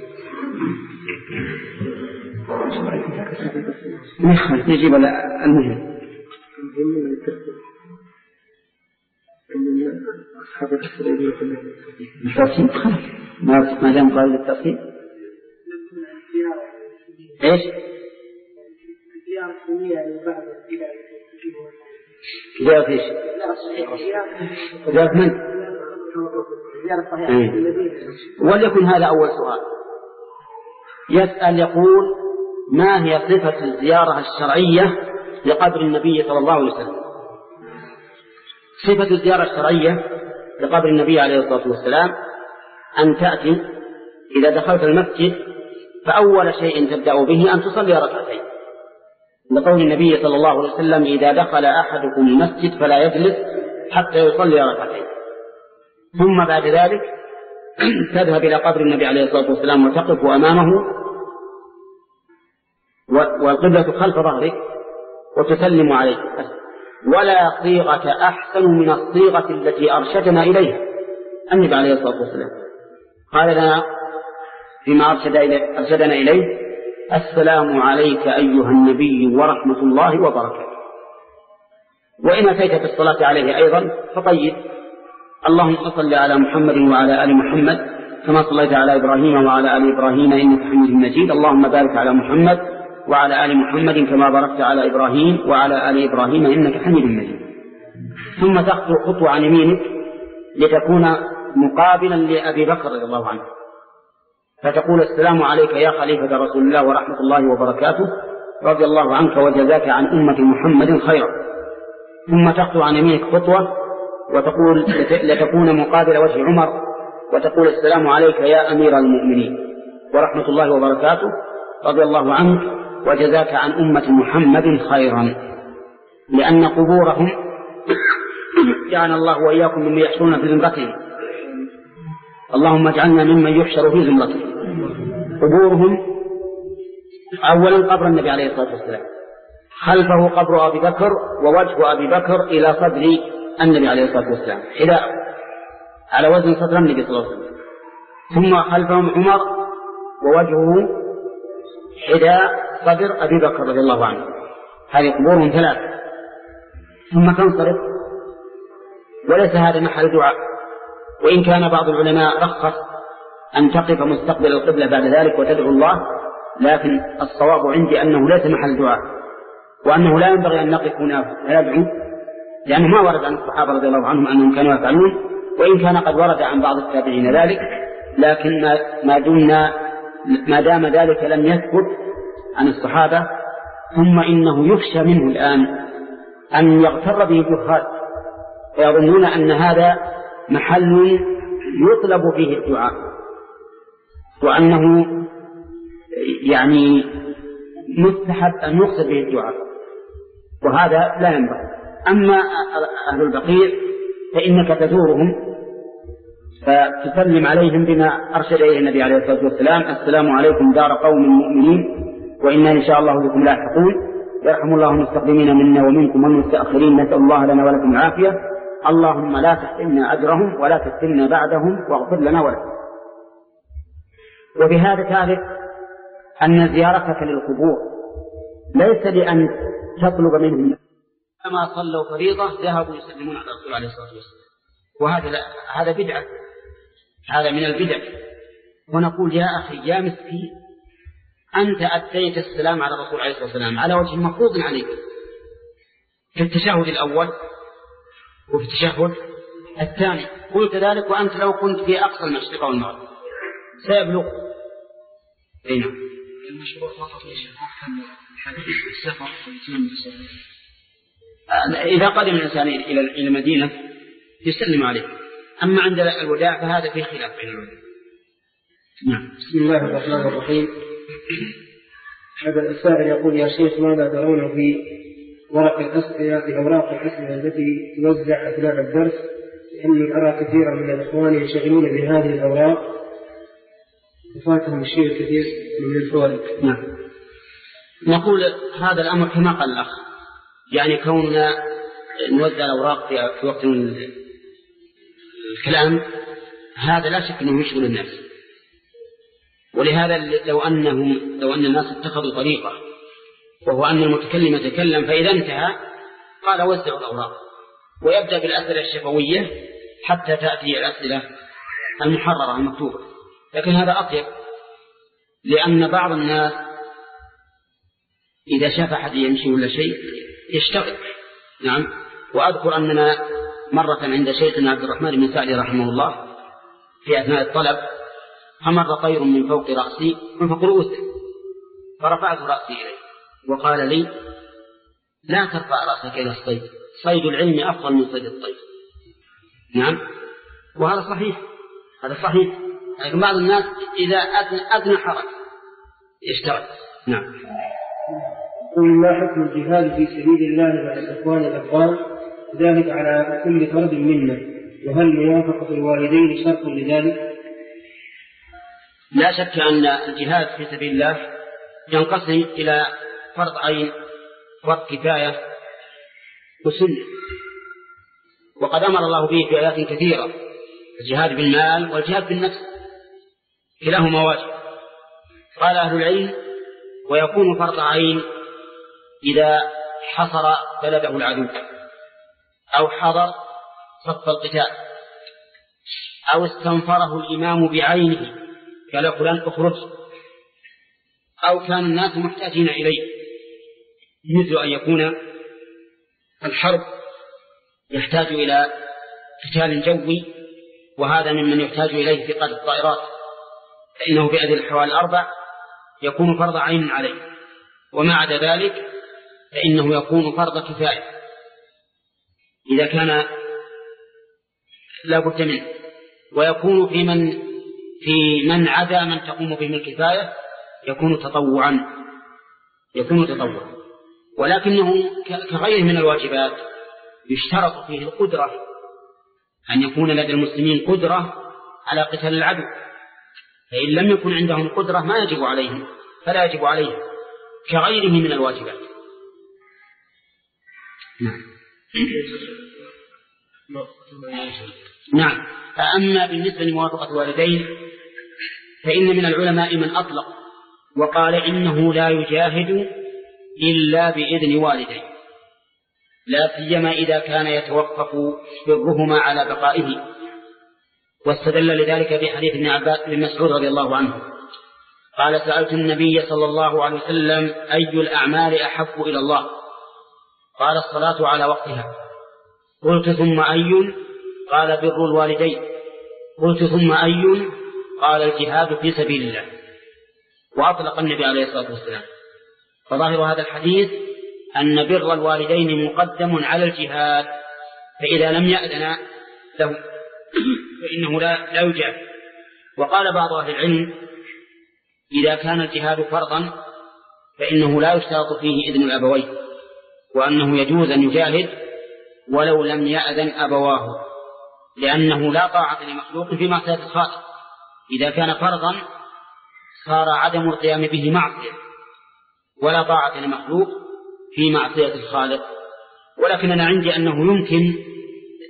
نجيب المهم أصحاب التفسير التفسير خلاص ما دام قال التفسير إيش؟ زيارة إيش؟ زيارة من؟ وليكن هذا أول سؤال. يسأل يقول: ما هي صفة الزيارة الشرعية لقبر النبي صلى الله عليه وسلم؟ صفة الزيارة الشرعية لقبر النبي عليه الصلاة والسلام أن تأتي إذا دخلت المسجد فأول شيء تبدأ به أن تصلي ركعتين، لقول النبي صلى الله عليه وسلم: إذا دخل أحدكم المسجد فلا يجلس حتى يصلي ركعتين. ثم بعد ذلك تذهب إلى قبر النبي عليه الصلاة والسلام وتقف أمامه والقبلة خلف ظهرك وتسلم عليه. ولا صيغة أحسن من الصيغة التي أرشدنا إليها النبي عليه الصلاة والسلام. قال لنا فيما أرشدنا إليه: السلام عليك أيها النبي ورحمة الله وبركاته. وإن أتيت في الصلاة عليه أيضا فطيب: اللهم صل على محمد وعلى آل محمد كما صليت على إبراهيم وعلى آل إبراهيم إنك حميد مجيد. اللهم بارك على محمد وعلى آل محمد كما باركت على إبراهيم وعلى آل إبراهيم إنك حميد مجيد. ثم تخطو خطوة عن يمينك لتكون مقابلا لأبي بكر رضي الله عنه، فتقول: السلام عليك يا خليفة رسول الله ورحمة الله وبركاته، رضي الله عنك وجزاك عن أمة محمد خيرا. ثم تخطو عن يمينك خطوة وتقول لتكون مقابل وجه عمر وتقول: السلام عليك يا أمير المؤمنين ورحمة الله وبركاته، رضي الله عنك وجزاك عن أمة محمد خيرا. لأن قبورهم جعل الله وإياكم ممن يحشرون في زمرتهم، اللهم اجعلنا ممن يحشر في زمرتهم. قبورهم أولا قبر النبي عليه الصلاة والسلام، خلفه قبر أبي بكر ووجه أبي بكر إلى صدر النبي عليه الصلاة والسلام حذاء على وزن صدر النبي صلى الله عليه وسلم. ثم خلفهم عمر ووجهه حذاء صدر أبي بكر رضي الله عنه. هذه قبورهم ثلاث. ثم تنصرف، وليس هذا محل دعاء، وإن كان بعض العلماء رخص أن تقف مستقبل القبلة بعد ذلك وتدعو الله، لكن الصواب عندي أنه ليس محل دعاء، وأنه لا ينبغي أن نقف هنا وندعو، لأنه ما ورد عن الصحابة رضي الله عنهم أنهم كانوا يفعلون، وإن كان قد ورد عن بعض التابعين ذلك، لكن ما دمنا ما دام ذلك لم يثبت عن الصحابة. ثم إنه يخشى منه الآن أن يغتر به الجهال ويظنون أن هذا محل يطلب فيه الدعاء، وأنه يعني مستحب أن يقصد به الدعاء، وهذا لا ينبغي. أما أهل البقيع فإنك تزورهم فتسلم عليهم بما أرشد إليه النبي عليه الصلاة والسلام: السلام عليكم دار قوم مؤمنين وإنا إن شاء الله بكم لاحقون، يرحم الله المستقدمين منا ومنكم والمستأخرين، نسأل الله لنا ولكم العافية، اللهم لا تحرمنا أجرهم ولا تفتنا بعدهم واغفر لنا ولهم. وبهذا تعرف أن زيارتك للقبور ليس لأن تطلب منهم كما صلوا فريضة ذهبوا يسلمون على الرسول عليه الصلاة والسلام، وهذا لا، هذا بدعة، هذا من البدع. ونقول يا أخي يا مسكين، أنت أديت السلام على الرسول عليه الصلاة والسلام على وجه مفروض عليك في التشهد الأول وفي التشهد الثاني، قلت ذلك وأنت لو كنت في أقصى المشرق والمغرب سيبلغ. أين المشروع فقط يا شيخ حديث السفر والإتمام بالسفر. إذا قدم الإنسان إلى إلى المدينة يسلم عليه، أما عند الوداع فهذا في خلاف بين العلماء. نعم. بسم الله الرحمن الرحيم. هذا السائل يقول يا شيخ ماذا ترون في ورق الأسئلة في أوراق الأسئلة التي توزع أثناء الدرس؟ لأني أرى كثيرا من الإخوان ينشغلون بهذه الأوراق وفاتهم الشيء الكثير من الفوائد. نعم. نقول هذا الأمر كما قال الأخ، يعني كوننا نوزع الأوراق في وقت الكلام هذا لا شك أنه يشغل الناس، ولهذا لو أنهم لو أن الناس اتخذوا طريقة وهو أن المتكلم يتكلم فإذا انتهى قال وزعوا الأوراق ويبدأ بالأسئلة الشفوية حتى تأتي الأسئلة المحررة المكتوبة، لكن هذا أطيب، لأن بعض الناس إذا شاف أحد يمشي ولا شيء يشتغل. نعم. وأذكر أننا مرة عند شيخنا عبد الرحمن بن سعدي رحمه الله في أثناء الطلب فمر طير من فوق رأسي من فوق رؤوسه فرفعت رأسي إليه وقال لي لا ترفع رأسك إلى الصيد، صيد العلم أفضل من صيد الطير. نعم. وهذا صحيح، هذا صحيح. لكن بعض الناس إذا أدنى, أدنى حرج يشتغل. نعم. ما حكم الجهاد في سبيل الله مع الإخوان الأفغان، ذلك على كل فرد منا، وهل موافقة الوالدين شرط لذلك؟ لا شك أن الجهاد في سبيل الله ينقسم إلى فرض عين فرض كفاية وسنة، وقد أمر الله به في آيات كثيرة، الجهاد بالمال والجهاد بالنفس كلاهما واجب. قال أهل العلم ويكون فرض عين إذا حصر بلده العدو أو حضر صف القتال أو استنفره الإمام بعينه قال فلان اخرج، أو كان الناس محتاجين إليه، مثل أن يكون الحرب يحتاج إلى قتال جوي وهذا ممن يحتاج إليه في قتل الطائرات، فإنه في هذه الحوال الأربع يكون فرض عين عليه، وما عدا ذلك فإنه يكون فرض كفاية إذا كان لا بد منه، ويكون في من في من عدا من تقوم به الكفاية يكون تطوعا يكون تطوعا ولكنه كغيره من الواجبات يشترط فيه القدرة، أن يكون لدى المسلمين قدرة على قتال العدو، فإن لم يكن عندهم قدرة ما يجب عليهم فلا يجب عليهم كغيره من الواجبات. نعم. نعم. أما بالنسبة لموافقة الوالدين فإن من العلماء من أطلق وقال إنه لا يجاهد إلا بإذن والديه، لا سيما إذا كان يتوقف برهما على بقائه، واستدل لذلك بحديث ابن عباس بن مسعود رضي الله عنه قال سألت النبي صلى الله عليه وسلم أي الأعمال أحب إلى الله؟ قال الصلاة على وقتها. قلت ثم أي؟ قال بر الوالدين. قلت ثم أي؟ قال الجهاد في سبيل الله. وأطلق النبي عليه الصلاة والسلام. فظاهر هذا الحديث أن بر الوالدين مقدم على الجهاد، فإذا لم يأذن له فإنه لا, لا يجاهد. وقال بعض أهل العلم إذا كان الجهاد فرضا فإنه لا يشترط فيه إذن الأبوين، وأنه يجوز أن يجاهد ولو لم يأذن أبواه، لأنه لا طاعة لمخلوق في معصية الخالق. إذا كان فرضا صار عدم القيام به معصية، ولا طاعة لمخلوق في معصية الخالق. ولكن أنا عندي أنه يمكن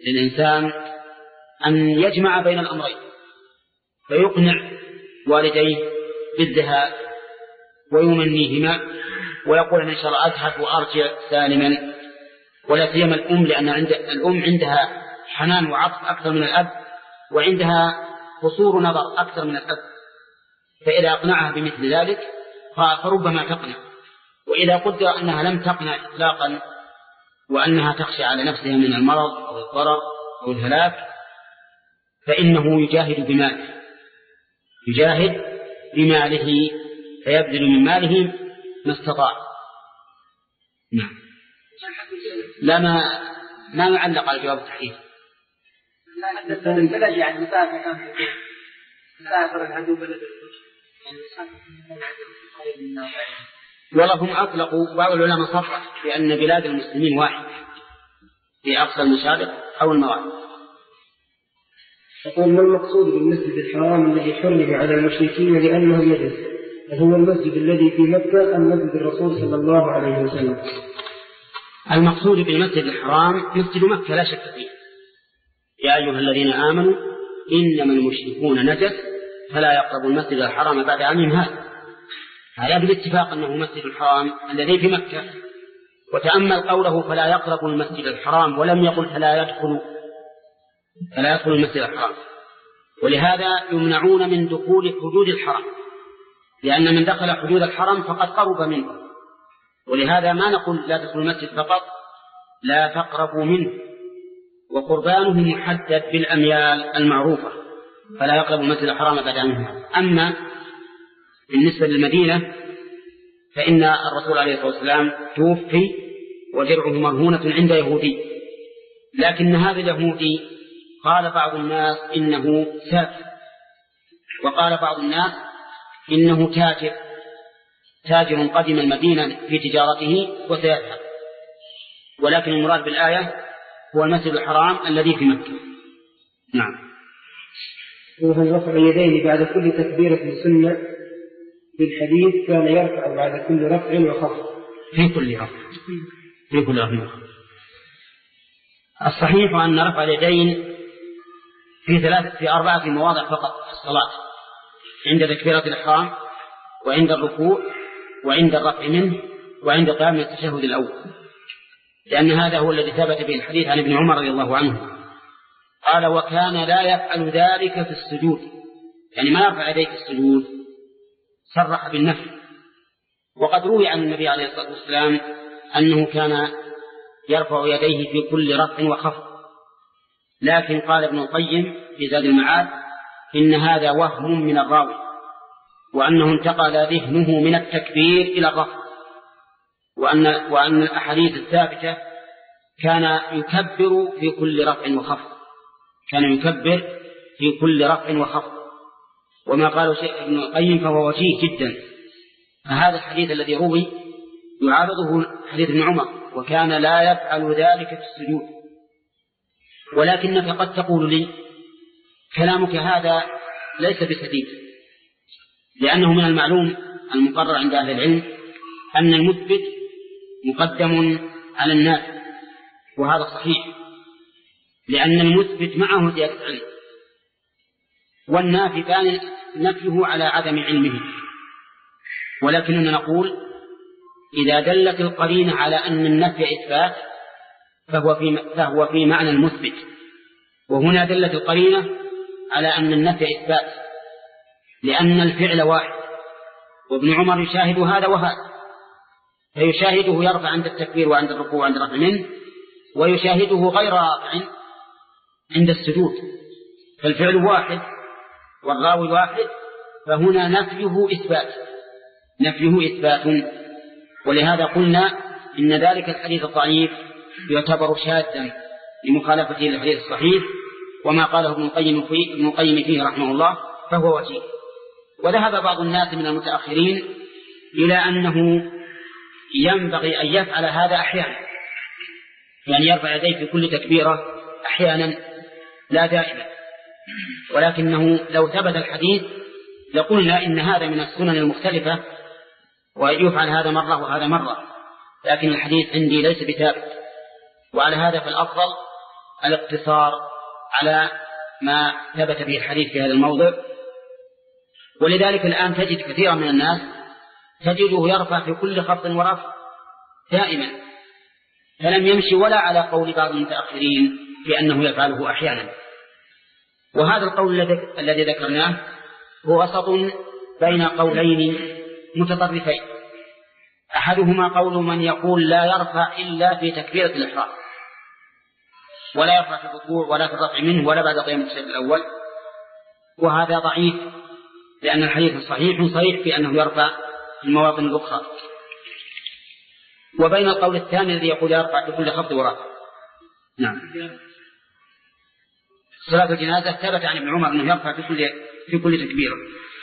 للإنسان أن يجمع بين الأمرين، فيقنع والديه بالذهاب ويمنيهما ويقول أن إن شاء الله أذهب وأرجع سالما، ولا سيما الأم، لأن عند الأم عندها حنان وعطف أكثر من الأب، وعندها قصور نظر أكثر من الأب، فإذا أقنعها بمثل ذلك فربما تقنع. وإذا قدر أنها لم تقنع إطلاقا وأنها تخشى على نفسها من المرض أو الضرر أو الهلاك، فإنه يجاهد بماله يجاهد بماله فيبذل من ماله ما استطاع. نعم. لا ما ما يعلق على جواب التحقيق. البلد يعني مسافة كان مسافر العدو بلد والله هم أطلقوا، بعض العلماء صرح بأن بلاد المسلمين واحد في أقصى المشارق أو المغارب. يقول ما المقصود بالمسجد الحرام الذي حرم على المشركين لأنه نجس؟ هو المسجد الذي في مكة أم مسجد الرسول صلى الله عليه وسلم؟ المقصود بالمسجد الحرام مسجد مكة لا شك فيه. يا أيها الذين آمنوا إنما المشركون نجس فلا يقربوا المسجد الحرام بعد عامهم هذا. هذا بالاتفاق أنه مسجد الحرام الذي في مكة. وتأمل قوله فلا يقربوا المسجد الحرام، ولم يقل فلا يدخلوا فلا يدخلوا المسجد الحرام. ولهذا يمنعون من دخول حدود الحرام، لأن من دخل حدود الحرم فقد قرب منه. ولهذا ما نقول لا تدخلوا المسجد فقط، لا تقربوا منه، وقربانه محدد بالأميال المعروفة، فلا يقربوا المسجد الحرام بعد عنه. أما بالنسبة للمدينة فإن الرسول عليه الصلاة والسلام توفي ودرعه مرهونة عند يهودي، لكن هذا اليهودي قال بعض الناس إنه سافر، وقال بعض الناس إنه تاجر تاجر قدم المدينة في تجارته وسيذهب، ولكن المراد بالآية هو المسجد الحرام الذي في مكة. نعم. وهل رفع اليدين بعد كل تكبيرة سنة؟ في الحديث كان يرفع بعد كل رفع وخفض. في كل رفع في كل رفع وخفض. الصحيح أن رفع اليدين في ثلاثة في أربعة مواضع فقط في الصلاة: عند تكبيرة الإحرام، وعند الركوع، وعند الرفع منه، وعند قيام التشهد الأول، لأن هذا هو الذي ثبت به الحديث عن ابن عمر رضي الله عنه قال: وكان لا يفعل ذلك في السجود، يعني ما يرفع يديه في السجود، صرح بالنفي. وقد روي عن النبي عليه الصلاة والسلام أنه كان يرفع يديه في كل رفع وخفض، لكن قال ابن القيم في زاد المعاد إن هذا وهم من الراوي، وأنه انتقل ذهنه من التكبير إلى الرفع، وأن, وأن الأحاديث الثابتة كان يكبر في كل رفع وخفض كان يكبر في كل رفع وخفض وما قاله شيء ابن القيم فهو وجيه جدا. فهذا الحديث الذي روي يعارضه حديث ابن عمر: وكان لا يفعل ذلك في السجود. ولكنك قد تقول لي كلامك هذا ليس بسديد، لأنه من المعلوم المقرر عند أهل العلم أن المثبت مقدم على النافي، وهذا صحيح، لأن المثبت معه زيادة علم، والنافي كان نفيه على عدم علمه. ولكننا نقول إذا دلت القرينة على أن النفي إثبات فهو في, فهو في معنى المثبت، وهنا دلت القرينة على أن النفي إثبات، لأن الفعل واحد، وابن عمر يشاهد هذا وهذا، فيشاهده يرفع عند التكبير وعند الركوع وعند الرفع منه، ويشاهده غير رافع عند السجود، فالفعل واحد والراوي واحد، فهنا نفيه إثبات نفيه إثبات ولهذا قلنا إن ذلك الحديث الضعيف يعتبر شاذا لمخالفته للحديث الصحيح، وما قاله ابن القيم فيه, ابن القيم فيه رحمه الله فهو وجيه. وذهب بعض الناس من المتأخرين إلى أنه ينبغي أن يفعل هذا أحيانا، يعني يرفع يديه في كل تكبيرة أحيانا لا دائما، ولكنه لو ثبت الحديث لقلنا إن هذا من السنن المختلفة ويفعل هذا مرة وهذا مرة، لكن الحديث عندي ليس بثابت. وعلى هذا فالأفضل الاقتصار على ما ثبت به الحديث في هذا الموضع. ولذلك الآن تجد كثيرا من الناس تجده يرفع في كل خفض ورفع دائما، فلم يمشي ولا على قول بعض المتأخرين بأنه يفعله أحيانا. وهذا القول الذي ذكرناه هو وسط بين قولين متطرفين. أحدهما قول من يقول لا يرفع إلا في تكبيرة الإحرام، ولا يرفع في الركوع ولا في الرفع منه ولا بعد قيام التشهد الأول، وهذا ضعيف لأن الحديث صحيح صحيح في أنه يرفع في المواطن الأخرى. وبين القول الثاني الذي يقول يرفع في كل خفض ورفع. نعم. صلاة الجنازة ثبت عن ابن عمر أنه يرفع في كل في كل تكبيرة.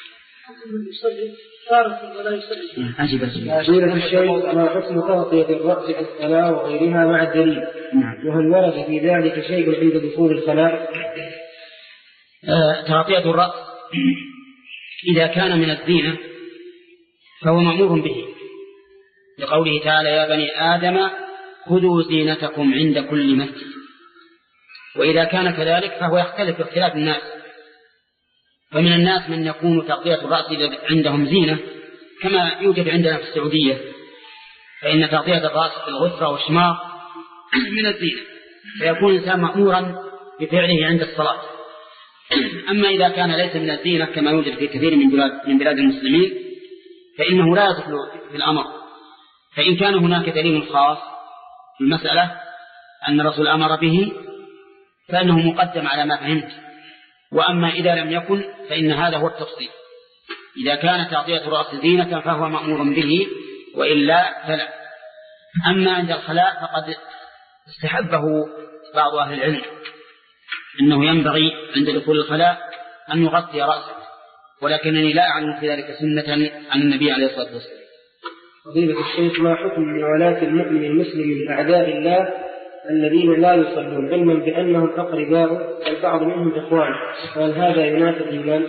أجب الشيء ما حكم تغطية الرأس في الصلاة وغيرها مع الدليل؟ وهل ورد في ذلك شيء عند دخول الخلاء؟ آه، تغطية الرأس إذا كان من الزينة فهو مأمور به، لقوله تعالى يا بني آدم خذوا زينتكم عند كل مسجد. وإذا كان كذلك فهو يختلف باختلاف الناس، فمن الناس من يكون تغطية الرأس عندهم زينة كما يوجد عندنا في السعودية، فإن تغطية الرأس في الغسرة والشماغ من الزينة، فيكون الإنسان مأمورا بفعله عند الصلاة. أما إذا كان ليس من الزينة كما يوجد في كثير من بلاد, من بلاد المسلمين فإنه لا يدخل في الأمر. فإن كان هناك دليل خاص في المسألة أن الرسول أمر به فإنه مقدم على ما فهمت. وأما إذا لم يكن فإن هذا هو التفصيل. إذا كانت تغطية الرأس زينة فهو مأمور به، وإلا فلا. أما عند الخلاء فقد استحبه بعض أهل العلم أنه ينبغي عند دخول الخلاء أن يغطي رأسه، ولكنني لا أعلم في ذلك سنة عن النبي عليه الصلاة والسلام. فضيلة الشيخ، ما حكم موالاة المؤمن المسلم من أعداء الله الذين لا يصلون علما بأنهم أقرباء البعض منهم إخوان، هل هذا ينافي الإيمان؟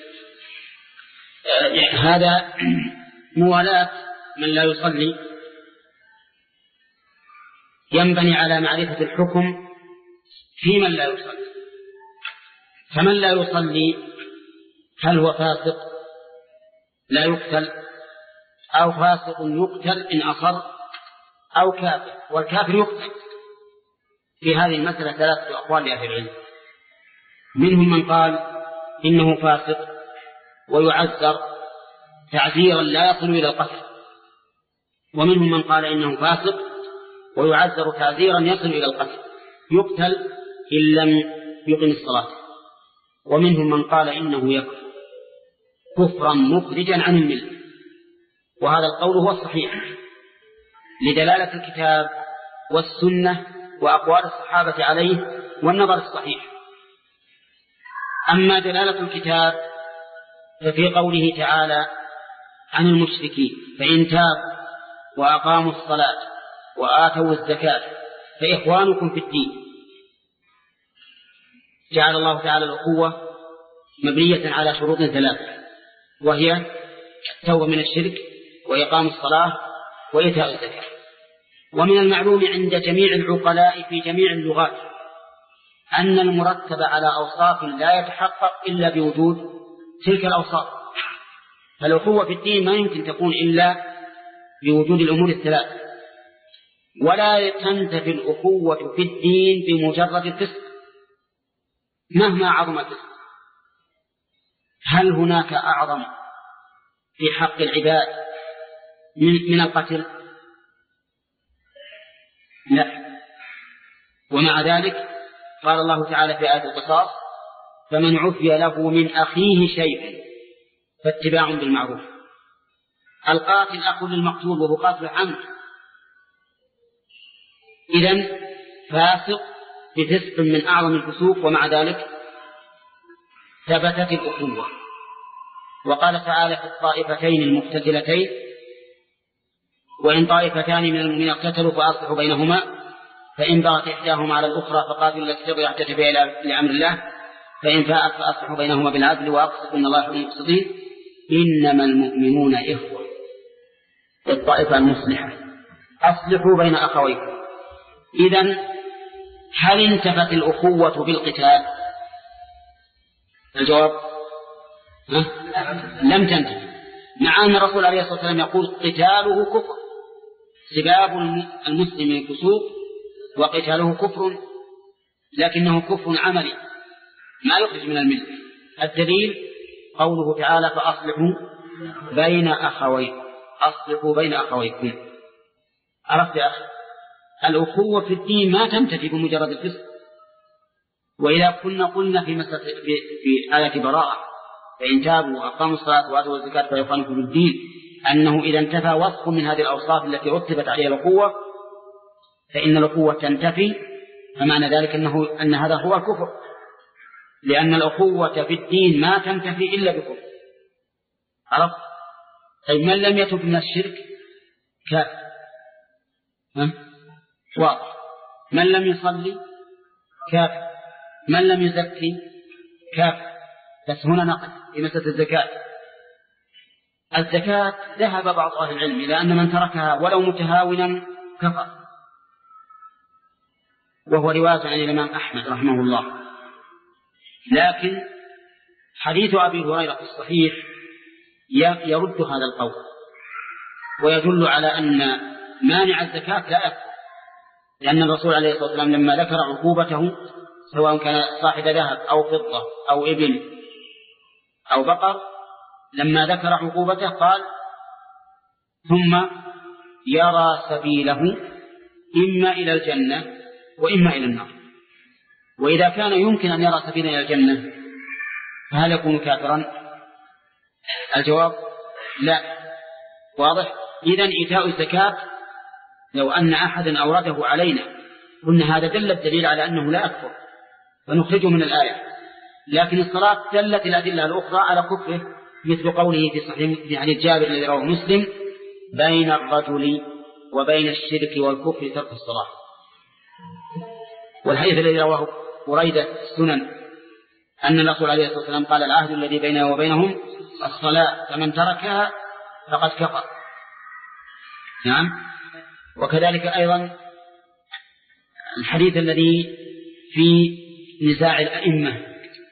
آه هذا موالاة من لا يصلي ينبني على معرفة الحكم في من لا يصلي. فمن لا يصلي هل هو فاسق لا يقتل، أو فاسق يقتل إن أصر، أو كافر والكافر يقتل؟ في هذه المسألة ثلاثة أقوال لأهل العلم. منهم من قال إنه فاسق ويعذر تعذيرا لا يصل إلى القتل، ومنهم من قال إنه فاسق ويعذر تعذيرا يصل إلى القتل يقتل إن لم يقم الصلاة، ومنهم من قال إنه يكفر كفرا مخرجا عن الملة. وهذا القول هو الصحيح لدلالة الكتاب والسنة وأقوال الصحابة عليه والنظر الصحيح. أما دلالة الكتاب ففي قوله تعالى عن المشركين فإن تابوا وأقاموا الصلاة وآتوا الزكاة فإخوانكم في الدين. جعل الله تعالى الأخوة مبنية على شروط ثلاثة، وهي التوبة من الشرك وإقام الصلاة وإيتاء الزكاة. ومن المعلوم عند جميع العقلاء في جميع اللغات أن المرتب على أوصاف لا يتحقق إلا بوجود تلك الأوصاف. فالأخوة في الدين ما يمكن تكون إلا بوجود الأمور الثلاث، ولا تنتفي الأخوة في الدين بمجرد الفسق مهما عظم الفسق. هل هناك أعظم في حق العباد من, من القتل؟ لا. ومع ذلك قال الله تعالى في آية القصاص فمن عفي له من أخيه شيء فاتباع بالمعروف. القاتل أخو للمقتول وهو قاتل عمد، إذن فاسق بفسق من أعظم الفسوق، ومع ذلك ثبتت الأخوة. وقال تعالى في الطائفتين المقتتلتين وإن طائفتان من المؤمنين اقتتلوا فأصلحوا بينهما فإن بغت إحداهما على الأخرى فقاتلوا التي تبغي حتى تفيء إلى أمر الله فإن فاءت فأصلحوا بينهما بالعدل وأقسطوا إن الله يحب المقسطين إنما المؤمنون إخوة. الطائفة المصلحة أصلحوا بين أخويكم. إذن هل انتفت الأخوة بالقتال؟ الجواب ها؟ لم تنتفي، مع أن الرسول عليه الصلاة والسلام يقول قتاله كفر، سباب المسلم فسوق وقتاله كفر، لكنه كفر عملي ما يخرج من الملة. الدليل قوله تعالى فأصلحوا بين أخويكم، أصلحوا بين أخويكم. عرفت يا أخي؟ الأخوة في الدين ما تنتفي بمجرد الفسق. وإذا كنا قلنا في مسألة في, في آية براءة فإن تابوا وأقاموا الصلاة وآتوا الزكاة فيخالفوا في الدين، أنه إذا انتفى وصف من هذه الأوصاف التي رتبت عليها الأخوة فإن الأخوة تنتفي، فمعنى ذلك أنه أن هذا هو الكفر، لأن الأخوة في الدين ما تنتفي إلا بكفر. عرفت؟ أي من لم يتب من الشرك كافر، واضح. من لم يصلي كافر، من لم يزكي كافر. بس هنا نقل في مسألة الزكاة. الزكاة ذهب بعض أهل العلم إلى أن من تركها ولو متهاونا كفر، وهو رواية عن الإمام أحمد رحمه الله. لكن حديث أبي هريرة في الصحيح يرد هذا القول ويدل على أن مانع الزكاة لا يكفر، لأن الرسول عليه الصلاة والسلام لما ذكر عقوبته سواء كان صاحب ذهب أو فضة أو إبل أو بقر، لما ذكر عقوبته قال ثم يرى سبيله إما إلى الجنة وإما إلى النار. وإذا كان يمكن أن يرى سبيلا إلى الجنة فهل يكون كافرا؟ الجواب لا. واضح؟ إذن إيتاء الزكاة لو أن أحدا أورده علينا قلنا هذا دل الدليل على أنه لا أكفر فنخرجه من الآية، لكن الصلاة دلت الأدلة الأخرى على كفره، مثل قوله في صحيح في حديث جابر الذي رواه مسلم بين الرجل وبين الشرك والكفر ترك الصلاة. والحديث الذي رواه بريدة السنن أن الرسول عليه الصلاة والسلام قال العهد الذي بيننا وبينهم الصلاة فمن تركها فقد كفر. نعم. وكذلك أيضا الحديث الذي في نزاع الأئمة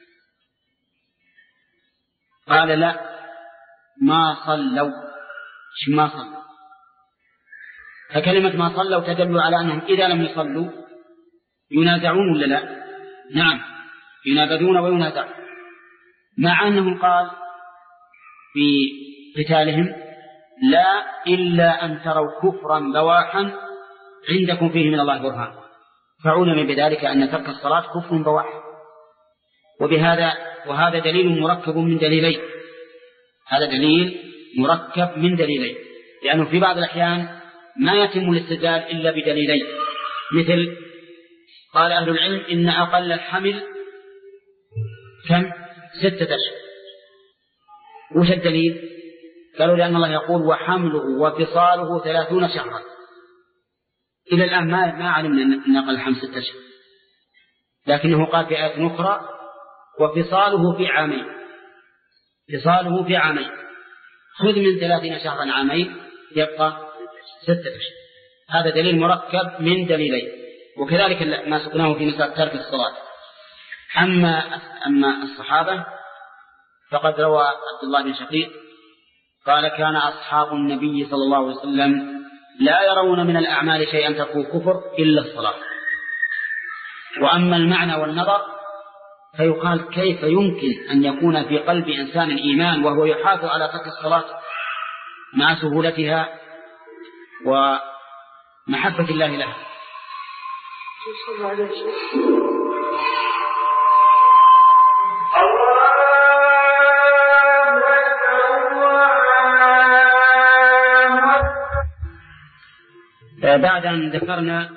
قال لا ما صلوا ما صلوا، فكلمة ما صلوا تدل على أنهم إذا لم يصلوا ينازعون ولا لا؟ نعم ينابذون وينازعون، مع أنه قال في قتالهم لا إلا أن تروا كفرا بواحا عندكم فيه من الله برهان، فعلم بذلك أن ترك الصلاة كفر بواح. وبهذا وهذا دليل مركب من دليلين، هذا دليل مركب من دليلين، لأنه في بعض الأحيان ما يتم الاستدلال إلا بدليلين، مثل قال أهل العلم إن أقل الحمل كم؟ ستة أشهر. وش الدليل؟ قالوا لأن الله يقول وحمله وفصاله ثلاثون شهرا. إلى الآن ما ما علمنا أن أقل الحمل ستة أشهر، لكنه قال في آية أخرى وفصاله في عامين، فصاله في عامين، خذ من ثلاثين شهرا عامين يبقى ستة أشهر. هذا دليل مركب من دليلين. وكذلك ما سقناه في مسألة ترك الصلاة. أما أما الصحابة فقد روى عبد الله بن شقيق قال كان أصحاب النبي صلى الله عليه وسلم لا يرون من الأعمال شيئا تكون كفر إلا الصلاة. وأما المعنى والنظر فيقال كيف يمكن أن يكون في قلب إنسان إيمان وهو يحافظ على ترك الصلاة مع سهولتها ومحبة الله له. بعد أن ذكرنا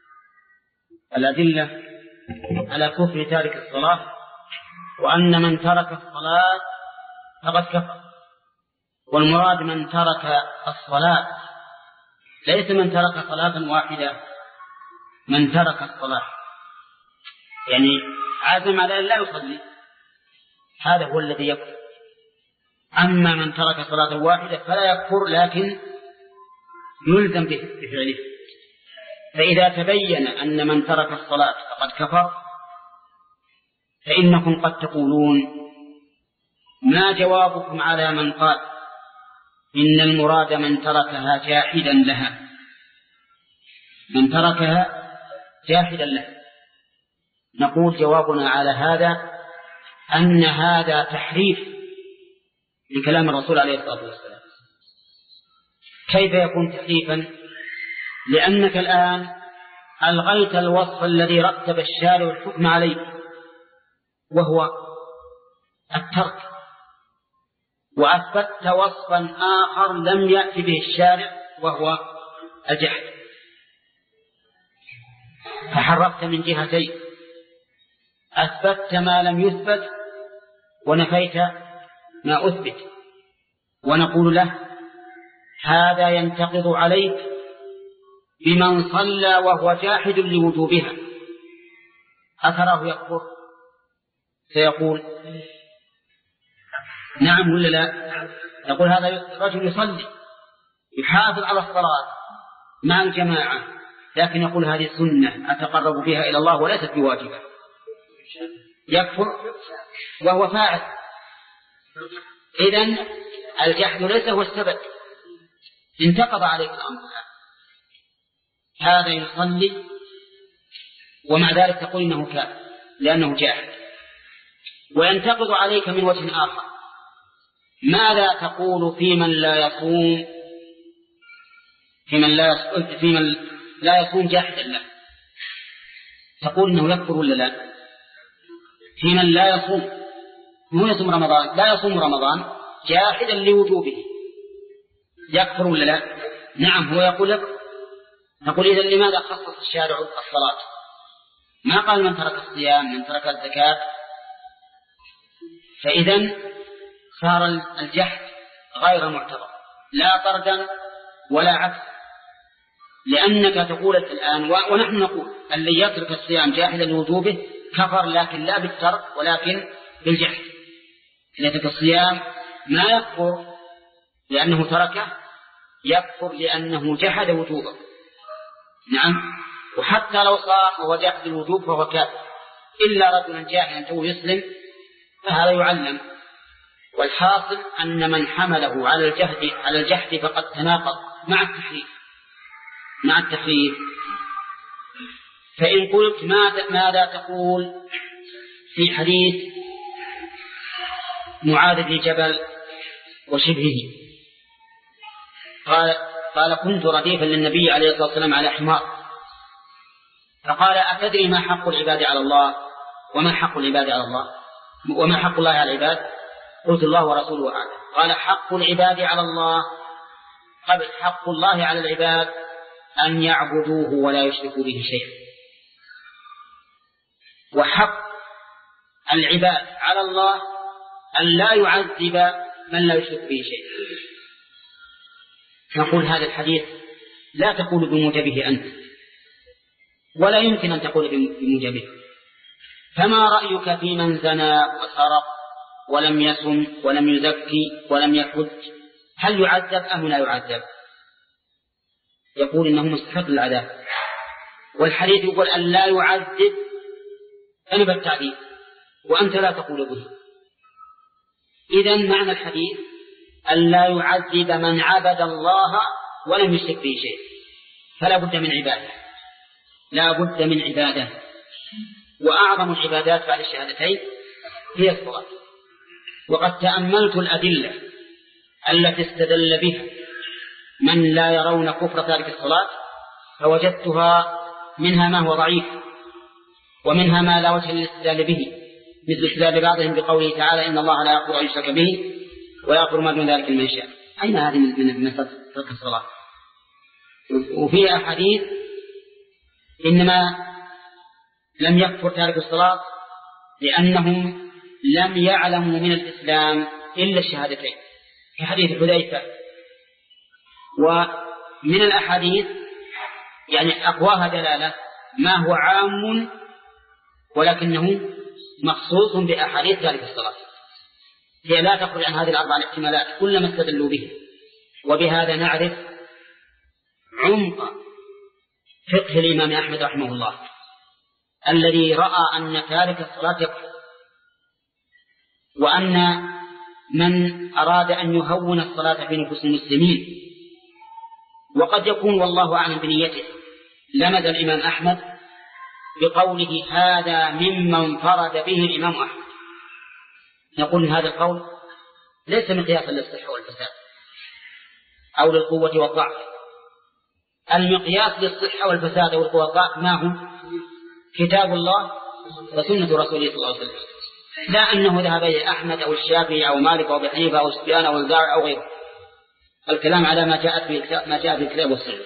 الأدلة على كفر تارك الصلاة وأن من ترك الصلاة فقد كفر، والمراد من ترك الصلاة ليس من ترك صلاة واحدة، من ترك الصلاة يعني عزم على أن لا يصلي، هذا هو الذي يكفر. أما من ترك صلاة واحدة فلا يكفر لكن يلزم بفعله. فإذا تبين أن من ترك الصلاة فقد كفر، فإنكم قد تقولون: ما جوابكم على من قال إن المراد من تركها جاحدا لها، من تركها جاحدا لها؟ نقول: جوابنا على هذا أن هذا تحريف لكلام الرسول عليه الصلاة والسلام. كيف يكون تحريفا؟ لأنك الآن ألغيت الوصف الذي رتب الشارع الحكم عليه، وهو الترك، وأثبت وصفا آخر لم يأتي به الشارع وهو الجحد، فحرفت من جهتين: أثبت ما لم يثبت ونفيت ما أثبت. ونقول له: هذا ينتقض عليك بمن صلى وهو جاحد لوجوبها، أثره يكفر؟ سيقول: نعم ولا لا؟ يقول: هذا رجل يصلي يحافظ على الصلاة مع الجماعة، لكن يقول: هذه سنة أتقرب بها إلى الله وليست بواجبة. يكفر وهو فاعل. إذن الجحد ليس هو السبب، انتقض عليك الأمر. هذا يصلي ومع ذلك تقول إنه كافر لأنه جاحد. وينتقض عليك من وجه آخر: ماذا تقول في من لا يصوم في من لا في من لا يصوم جاحدا له؟ تقول إنه يكفر ولا لا؟ في من لا يصوم هو يصوم رمضان لا يصوم رمضان جاحدا لوجوبه، يكفر ولا لا؟ نعم، هو يقول يكفر. نقول: إذن لماذا خصص الشارع الصلاة؟ ما قال من ترك الصيام، من ترك الزكاة. فإذن صار الجحد غير معتبر، لا طردا ولا عكس، لأنك تقول الآن ونحن نقول: الذي يترك الصيام جاحدا لوجوبه كفر، لكن لا بالترك ولكن بالجحد. الذي يترك الصيام ما يكفر لأنه تركه، يكفر لأنه جحد وجوبه. نعم، وحتى لو صار وهو جاحد الوجوب فهو كافر، إلا رجلا جاهلا تو يسلم فهذا يعلم. والحاصل أن من حمله على الجهد على الجحد فقد تناقض مع التحريف مع التحريف. فإن قلت: ماذا تقول في حديث معاذ بن جبل وشبهه؟ قال قال كنت رديفا للنبي عليه الصلاة والسلام على حمار، فقال: أتدري ما حق العباد على الله وما حق العباد على الله وما حق الله على العباد؟ قلت: الله ورسوله أعلم. قال: حق العباد على الله قبل حق الله على العباد أن يعبدوه ولا يشركوا به شيئا، وحق العباد على الله أن لا يعذب من لا يشرك به شيئا. نقول: هذا الحديث لا تقول بموجبه أنت، ولا يمكن أن تقول بموجبه. فما رأيك في من زنى وسرق ولم يصم ولم يزكي ولم يحج، هل يعذب أم لا يعذب؟ يقول: إنه مستحق للعذاب. والحديث يقول أن لا يعذب أنب التعذيب، وأنت لا تقول به. إذن معنى الحديث أن لا يعذب من عبد الله ولم يشرك به شيء، فلا بد من عبادة، لا بد من عبادة. وأعظم العبادات بعد الشهادتين هي الصلاة. وقد تأملت الأدلة التي استدل بها من لا يرون كفر تارك الصلاة، فوجدتها منها ما هو ضعيف، ومنها ما لا وجه للاستدلال به، مثل استدلال بعضهم بقوله تعالى: إن الله لا يغفر أن يشرك به ويغفر ما دون ذلك لمن يشاء. أين هذه من من ترك الصلاة؟ وفي أحاديث إنما لم يكفر تارك الصلاة لأنهم لم يعلموا من الإسلام إلا الشهادتين، في حديث حذيفة. ومن الأحاديث يعني أقواها دلالة ما هو عام ولكنه مخصوص بأحاديث تارك الصلاة، هي لا تخرج عن هذه الأربع الاحتمالات كلما استدلوا به. وبهذا نعرف عمق فقه الإمام أحمد رحمه الله، الذي رأى أن تارك الصلاة يكفر، وأن من أراد أن يهون الصلاة في نفوس المسلمين، وقد يكون والله أعلم بنيته، لمد الإمام أحمد بقوله هذا ممن فرد به الإمام أحمد. نقول هذا القول ليس مقياسا للصحة والفساد أو للقوة والضعف. المقياس للصحة والفساد أو القوة والضعف ما هو؟ كتاب الله وسنة رسوله صلى الله عليه وسلم، لا أنه ذهب إلى أحمد أو الشافعي أو مالك أو أبي حنيفة أو سفيان أو الزارع أو غيره. الكلام على ما جاءت في ما جاء في الكتاب والسنة.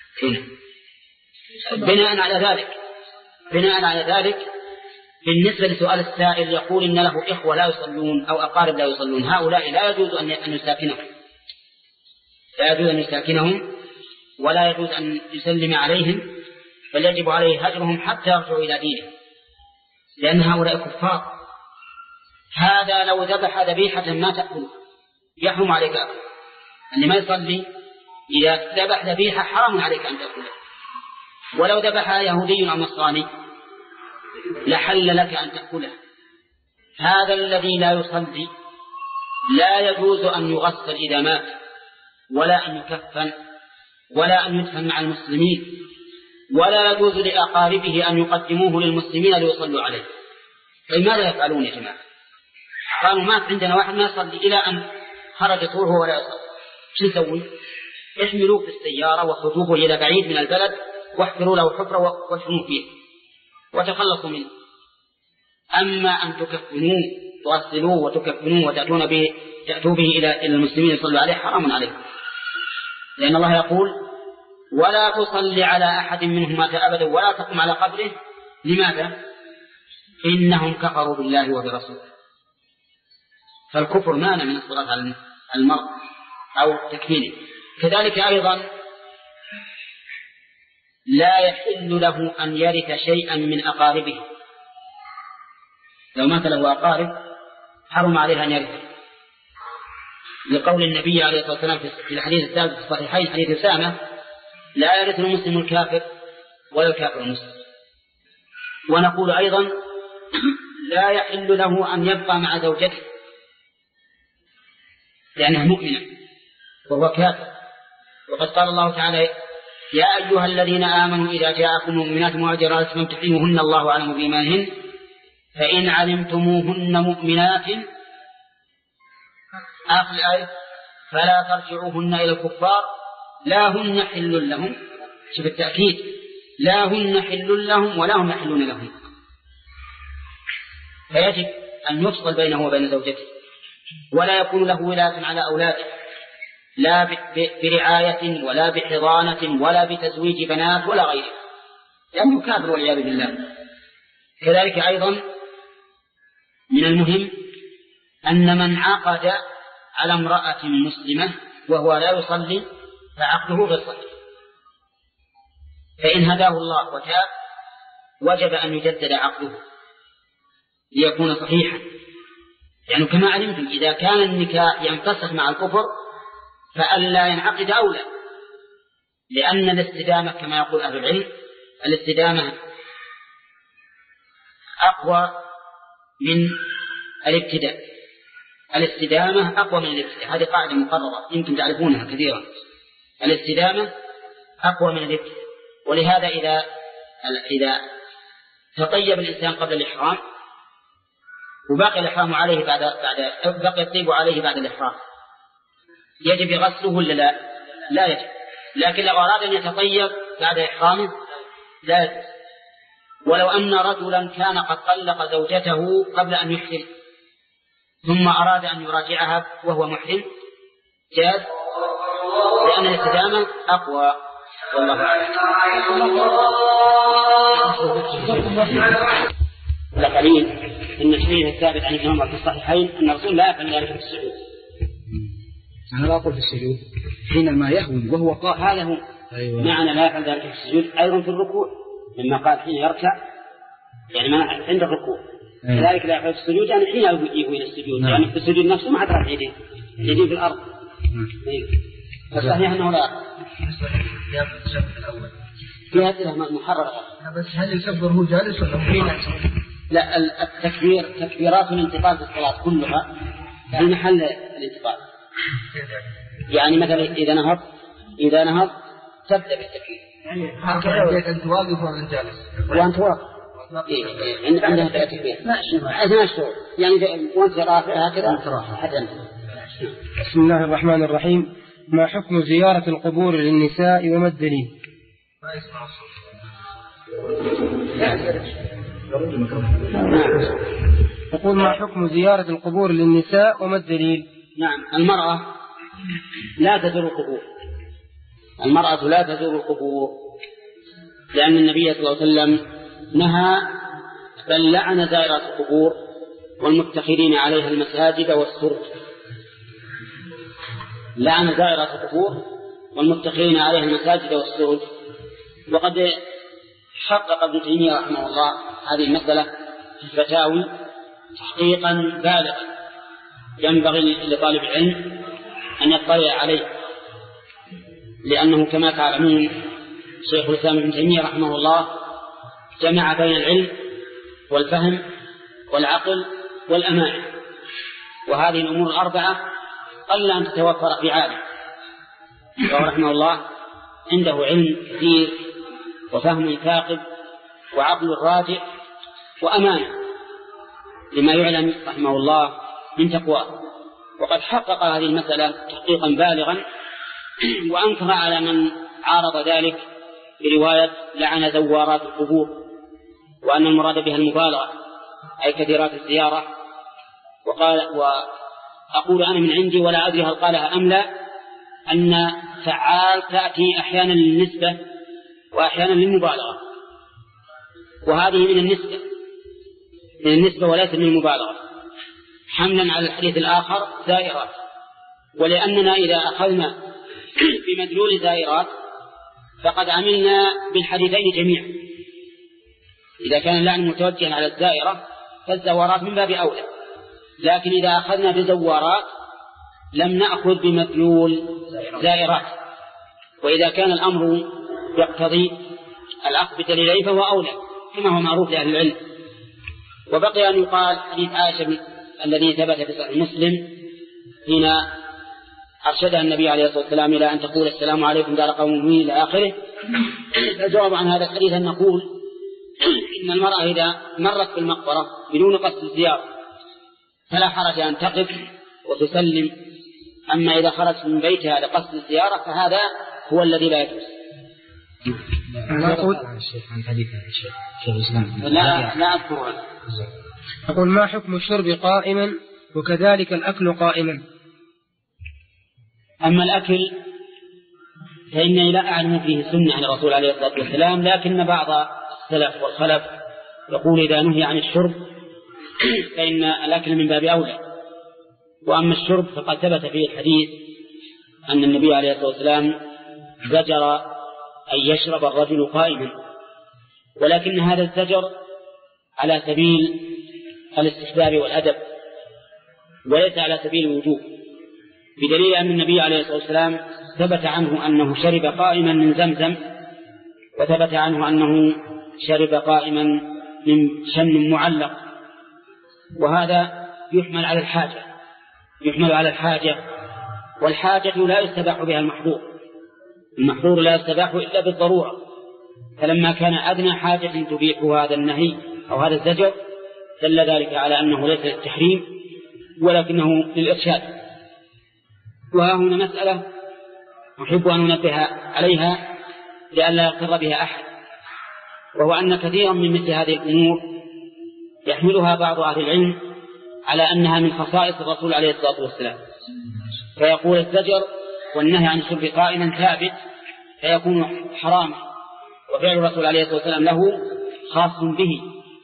بناء على ذلك بناء على ذلك بالنسبة لسؤال السائل يقول إن له إخوة لا يصلون أو أقارب لا يصلون، هؤلاء لا يجوز أن يساكنهم لا يجوز أن يساكنهم ولا يجوز أن يسلم عليهم، بل يجب عليه هجرهم حتى يرجعوا إلى دينه، لأن هؤلاء كفار. هذا لو ذبح ذبيحة ما تأكل يحرم عليك أكل، أن ما يصلي إذا ذبح ذبيحة حرام عليك أن تأكلها. ولو ذبح يهودي أو نصراني لحل لك أن تأكلها. هذا الذي لا يصلي لا يجوز أن يغسل إذا مات، ولا أن يكفن، ولا أن يدفن مع المسلمين، ولا يجوز لأقاربه أن يقدموه للمسلمين ليصلوا عليه. فماذا يفعلون يا جماعة؟ قالوا مات عندنا واحد ما يصلي إلى أن خرج طوره ولا يصلي، شو نسوي؟ احملوه في السيارة وخذوه إلى بعيد من البلد واحفروا له حفرة واشرموا فيه وتخلصوا منه. أما أن تكفنوه تغسلوه وتكفنوه وتأتون به تأتوا به إلى المسلمين يصلوا عليه حرام عليكم، لأن الله يقول ولا تصلي على أحد منهم مات أبدا ولا تقم على قبره. لماذا؟ إنهم كفروا بالله وبرسوله. فالكفر مانع من الصلاة على المرء أو تكفينه. كذلك أيضا لا يحل له أن يرث شيئا من أقاربه. لو مات له أقارب حرم عليه أن يرث، لقول النبي عليه الصلاة والسلام في الحديث الثالث في الصحيحين حديث أسامة لا يرث المسلم الكافر ولا الكافر المسلم. ونقول أيضا لا يحل له أن يبقى مع زوجته لأنها مؤمنة وهو كافر، وقد قال الله تعالى يا أيها الذين آمنوا إذا جاءكم مؤمنات مهاجرات فامتحنوهن الله أعلم بإيمانهن فإن علمتموهن مؤمنات آخر الآية فلا ترجعوهن إلى الكفار لا هن حل لهم. شوف التأكيد، لا هن حل لهم ولا هم يحلون لهم. فيجب أن يفصل بينه وبين زوجته، ولا يكون له ولاية على أولاده لا برعاية ولا بحضانة ولا بتزويج بنات ولا غيره، لأنه كافر والعياذ بالله. كذلك أيضا من المهم أن من عقد على امرأة مسلمة وهو لا يصلي فعقده غير صحيح، فإن هداه الله وتاب وجب أن يجدد عقده ليكون صحيحا. يعني كما علمتم إذا كان النكاح ينفسخ مع الكفر فألا ينعقد أولى، لأن الاستدامة كما يقول أهل العلم الاستدامة أقوى من الابتداء. الاستدامة أقوى من الابتداء، هذه قاعدة مقررة يمكن تعرفونها كثيرا. الاستدامة أقوى من الابتداء، ولهذا إذا إذا تطيب الإنسان قبل الإحرام وبقي الإحرام عليه بعد بعد بقي الطيب عليه بعد الإحرام يجب غسله ولا لا؟ لا يجب. لكن لو أراد أن يتطيب بعد إحرامه لا يجب. ولو أن رجلا كان قد طلق زوجته قبل أن يحرم ثم أراد أن يراجعها وهو محرم جاز، لأن الاستدامة أقوى. والله أعلم. لقليل إن الحديث الثابت عن ابن عمر في الصحيحين أن الرسول لا يفعل ذلك في السجود. أنا لا أقول في السجود حينما يهوي وهو قائم. هذا هو أيوة. معنى لا يفعل ذلك في السجود أيضا في الركوع، لما قال حين يركع يعني ما عند الركوع أيوة. كذلك لا يفعل في السجود يعني حين يهوي إلى السجود نعم. يعني في السجود نفسه ما حتى يديه يديه في الأرض نعم. فالصحيح أنه لا بالنسبة للتشهد الأول فيها أسئلة محررة. بس هل يكبر هو جالس ولا هو؟ لا، التكبير تكبيرات الانتقال في الصلاة كلها في محل الانتقال. يعني مثلا إذا نهض إذا نهض تبدأ بالتكبير. يعني هكذا أنت واقف وأنت جالس. وأنت واقف. إيه إيه عندها تكبير. هذا مشروع. يعني وأنت رافع هكذا حتى. بسم الله الرحمن الرحيم. ما حكم زيارة القبور للنساء وما الدليل؟ ما يسمع الصوت. يقول ما حكم زيارة القبور للنساء وما الدليل؟ نعم، المرأة لا تزور القبور. المرأة لا تزور القبور لأن النبي صلى الله عليه وسلم نهى بل لعن زائرات القبور والمتخذين عليها المساجد والسرج. لعن زائرات القبور والمتخذين عليها المساجد والسرج. وقد حقق ابن تيمية رحمه الله هذه المسألة في الفتاوي تحقيقا بالغا ينبغي لطالب العلم أن يطلع عليه، لأنه كما تعلمون شيخ الإسلام ابن تيمية رحمه الله جمع بين العلم والفهم والعقل والأمانة، وهذه الأمور الأربعة قل أن تتوفر في عالم. ورحمه الله عنده علم كثير وفهم ثاقب وعقل راجع وأمانة لما يعلم رحمه الله من تقواه. وقد حقق هذه المسألة تحقيقا بالغا وأنكر على من عارض ذلك برواية لعن زوارات القبور، وأن المراد بها المبالغة أي كثيرات الزيارة. وقال وأقول أنا من عندي ولا أدري هل قالها أم لا أن فعال تأتي أحيانا للنسبة وأحيانا للمبالغة، وهذه من النسبة من النسبة وليس من المبالغة، حملا على الحديث الآخر زائرات. ولأننا إذا أخذنا بمدلول زائرات فقد عملنا بالحديثين جميعا. إذا كان اللعن متوجها على الزائرة فالزوارات من باب أولى، لكن إذا أخذنا بزوارات لم نأخذ بمدلول زائرات. وإذا كان الأمر يقتضي الأخذ بدليلين فهو أولى كما هو معروف لأهل العلم. وبقي أن يقال حديث عائشة الذي ثبت في صحيح مسلم حين أرشدها النبي عليه الصلاة والسلام إلى أن تقول السلام عليكم دار قوم مؤمنين إلى آخره. الجواب عن هذا الحديث أن نقول إن المرأة إذا مرت بالمقبرة بدون قصد الزيارة فلا حرج أن تقف وتسلم، أما إذا خرجت من بيتها لقصد الزيارة فهذا هو الذي لا يجوز. لا أقول الشيخ عن حديث الشيخ شيخ الإسلام لا لا أذكر عنه. أقول ما حكم الشرب قائما وكذلك الأكل قائما؟ أما الأكل فإني لا أعلم فيه سنة عن الرسول عليه الصلاة والسلام، لكن بعض السلف والخلف يقول إذا نهي عن الشرب فإن الأكل من باب أولى. وأما الشرب فقد ثبت فيه الحديث أن النبي عليه الصلاة والسلام زجر أن يشرب الرجل قائما، ولكن هذا الزجر على سبيل الاستحباب والأدب وليس على سبيل الوجوب، بدليل أن النبي عليه الصلاة والسلام ثبت عنه أنه شرب قائما من زمزم، وثبت عنه أنه شرب قائما من شن معلق، وهذا يحمل على الحاجة يحمل على الحاجة والحاجة لا يستباح بها المحظور المحظور لا يستباح إلا بالضرورة. فلما كان أدنى حاجة تبيح هذا النهي أو هذا الزجر دل ذلك على أنه ليس للتحريم ولكنه للإرشاد. وهنا مسألة أحب أن أنبه عليها لئلا يغتر بها أحد، وهو أن كثيرا من مثل هذه الأمور يحملها بعض أهل العلم على أنها من خصائص الرسول عليه الصلاة والسلام، فيقول الزجر والنهي عن الشرب قائما ثابت فيكون حراما، وفعل الرسول عليه الصلاة والسلام له خاص به،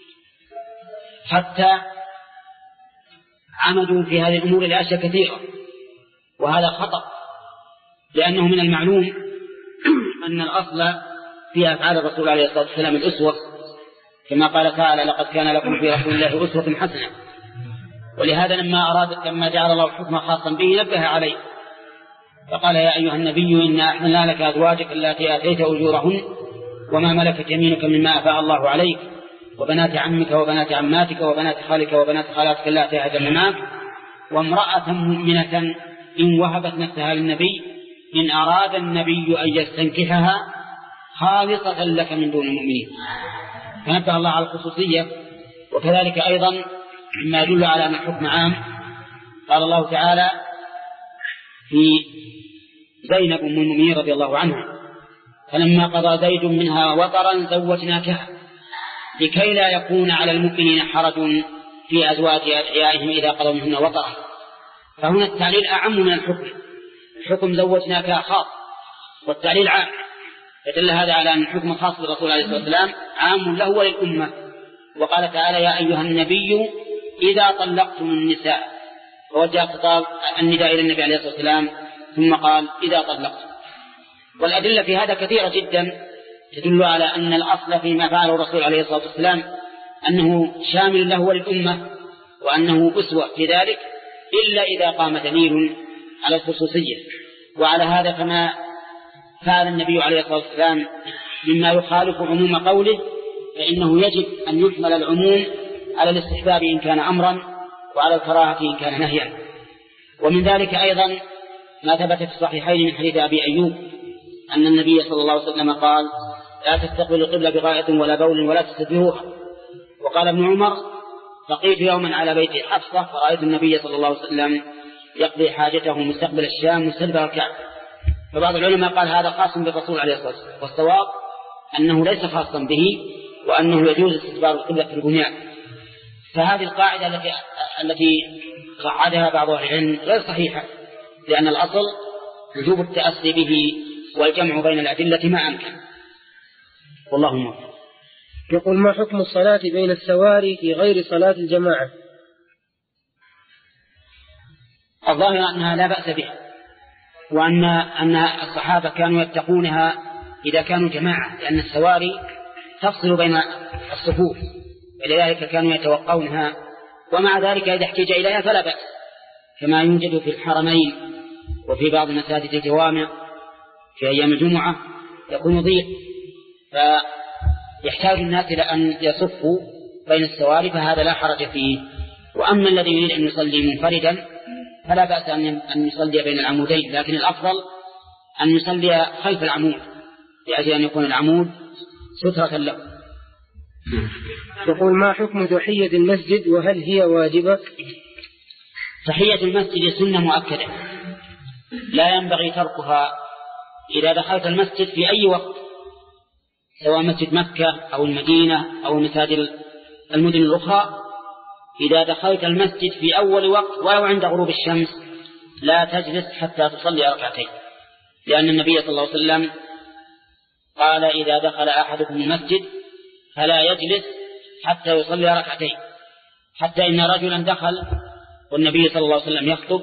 حتى عمدوا في هذه الأمور لأشياء كثيرة، وهذا خطأ، لأنه من المعلوم أن الأصل في أفعال الرسول عليه الصلاة والسلام الأسوة، كما قال تعالى لقد كان لكم في رسول الله أسوة حسنة. ولهذا لما أراد لما جعل الله الحكم خاصا به نبه عليه فقال يا أيها النبي إنا أحللنا لك أزواجك التي آتيت أجورهن وما ملكت يمينك مما أفاء الله عليك، وبنات عمك وبنات عماتك وبنات خالك وبنات خالاتك اللاتي هاجرن معك، وامرأة مؤمنة إن وهبت نفسها للنبي إن أراد النبي أن يستنكحها خالصة لك من دون المؤمنين. فنبه الله على الخصوصية. وكذلك أيضا مما يدل على أن الحكم عام قال الله تعالى في زينب أم المؤمنين رضي الله عنها: فلما قضى زيد منها وطرا زوجناكها لكي لا يكون على المؤمنين حرج في أزواج أدعيائهم إذا قضوا منهن وطرا. فهنا التعليل أعم من الحكم، الحكم زوجناكها خاص والتعليل عام، يدل هذا على أن الحكم خاص بالرسول عليه الصلاة والسلام عام له وللأمة. وقال تعالى: يا أيها النبي إذا طلقتم النساء، فوجه خطاب النداء إلى النبي عليه الصلاة والسلام ثم قال: إذا طلقتم. والأدلة في هذا كثيرة جدا تدل على أن الأصل فيما فعله الرسول عليه الصلاة والسلام أنه شامل له وللأمة وأنه أسوة في ذلك، إلا إذا قام دليل على الخصوصية. وعلى هذا فما فعل النبي عليه الصلاة والسلام مما يخالف عموم قوله فإنه يجب أن يحمل العموم على الاستحباب إن كان أمرا وعلى الكراهة إن كان نهيا. ومن ذلك أيضا ما ثبت في الصحيحين من حديث أبي أيوب أن النبي صلى الله عليه وسلم قال: لا تستقبلوا القبلة بغائط ولا بول ولا تستدبروها. وقال ابن عمر: بقيت يوما على بيت حفصة فرأيت النبي صلى الله عليه وسلم يقضي حاجته مستقبل الشام مستدبر الكعبة. فبعض العلماء قال هذا خاص بالرسول عليه الصلاة والسلام، والصواب أنه ليس خاصا به، وأنه يجوز استدبار القبلة في البنيان. فهذه القاعدة التي التي قعدها بعض أهل العلم غير صحيحة، لأن الأصل وجوب التأسي به والجمع بين الأدلة ما أمكن. والله موفق. يقول: ما حكم الصلاة بين السواري في غير صلاة الجماعة؟ الظاهر أنها لا بأس بها، وأن أن الصحابة كانوا يتقونها إذا كانوا جماعة، لأن السواري تفصل بين الصفوف، ولذلك كانوا يتوقونها. ومع ذلك إذا احتاج إليها فلا بأس، كما يوجد في الحرمين وفي بعض مساجد الجوامع في أيام الجمعة يكون ضيق فيحتاج الناس إلى أن يصفوا بين السواري، فهذا لا حرج فيه. وأما الذي يريد أن يصلي منفردا فلا بأس أن يصلي بين العمودين، لكن الأفضل أن يصلي خلف العمود لأجل أن يكون العمود سترة له. يقول: ما حكم تحية المسجد وهل هي واجبة؟ تحية المسجد سنة مؤكدة لا ينبغي تركها إذا دخلت المسجد في أي وقت، سواء مسجد مكة أو المدينة أو مساجد المدن الأخرى. إذا دخلت المسجد في أول وقت ولو عند غروب الشمس لا تجلس حتى تصلي ركعتين، لأن النبي صلى الله عليه وسلم قال: إذا دخل أحدكم المسجد فلا يجلس حتى يصلي ركعتين. حتى إن رجلا دخل والنبي صلى الله عليه وسلم يخطب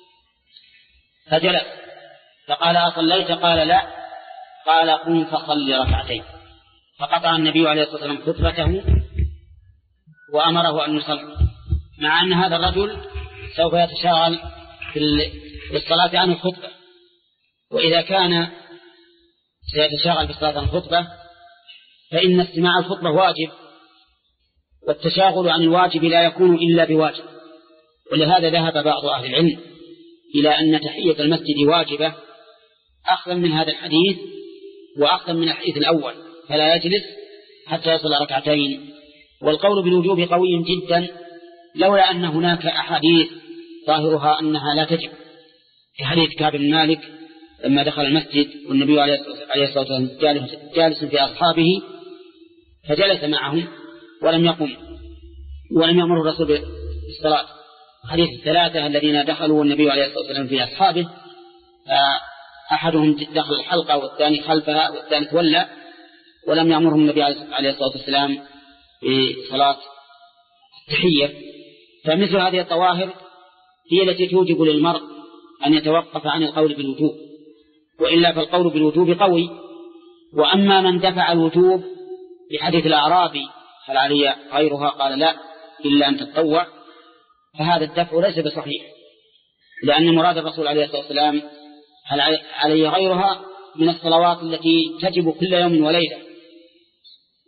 فجلس فقال: أصليت؟ قال: لا. قال: قم فصل ركعتين. فقطع النبي عليه الصلاة والسلام خطبته وأمره أن يصلي، مع أن هذا الرجل سوف يتشاغل في الصلاة عن الخطبة، وإذا كان سيتشاغل في الصلاة عن الخطبة فإن استماع الخطبة واجب، والتشاغل عن الواجب لا يكون إلا بواجب. ولهذا ذهب بعض أهل العلم إلى أن تحية المسجد واجبة أخذا من هذا الحديث وأخذا من الحديث الأول، فلا يجلس حتى يصل ركعتين. والقول بالوجوب قوي جدا، لولا أن هناك أحاديث ظاهرها أنها لا تجب، في حديث كعب بن مالك لما دخل المسجد والنبي عليه الصلاة والسلام جالس في أصحابه فجلس معهم ولم يقم ولم يأمر الرسول بالصلاة. حديث الثلاثة الذين دخلوا والنبي عليه الصلاة والسلام في أصحابه، أحدهم دخل الحلقة والثاني خلفها والثالث تولى، ولم يأمرهم النبي عليه الصلاة والسلام بصلاة التحية. فمثل هذه الطواهر هي التي توجب للمرء أن يتوقف عن القول بالوجوب، وإلا فالقول بالوجوب قوي. وأما من دفع الوجوب بحديث الأعرابي هل علي غيرها؟ قال: لا إلا أن تتطوع، فهذا الدفع ليس بصحيح، لأن مراد الرسول عليه الصلاة والسلام هل علي غيرها من الصلوات التي تجب كل يوم وليلة،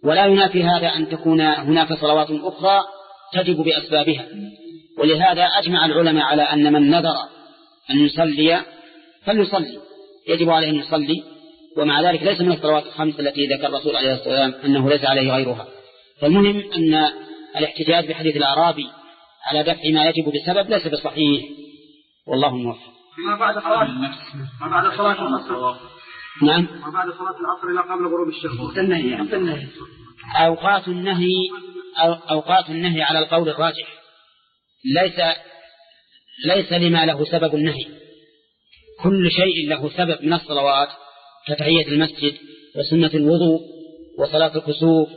ولا ينافي هذا أن تكون هناك صلوات أخرى تجب بأسبابها. ولهذا أجمع العلماء على أن من نذر أن يصلي فليصلي، يجب عليه أن يصلي، ومع ذلك ليس من الصلوات الخمس التي ذكر الرسول عليه الصلاة والسلام أنه ليس عليه غيرها. فالمهم أن الاحتجاج بحديث الأعرابي على دفع ما يجب بسبب ليس بصحيح، والله موفق. ما بعد صلاة ما بعد صلاة العصر. نعم. ما بعد صلاة العصر إلى قبل غروب الشمس. النهي. أوقات النهي أوقات النهي على القول الراجح ليس ليس لما له سبب النهي. كل شيء له سبب من الصلوات كتحية المسجد وسنة الوضوء وصلاة الكسوف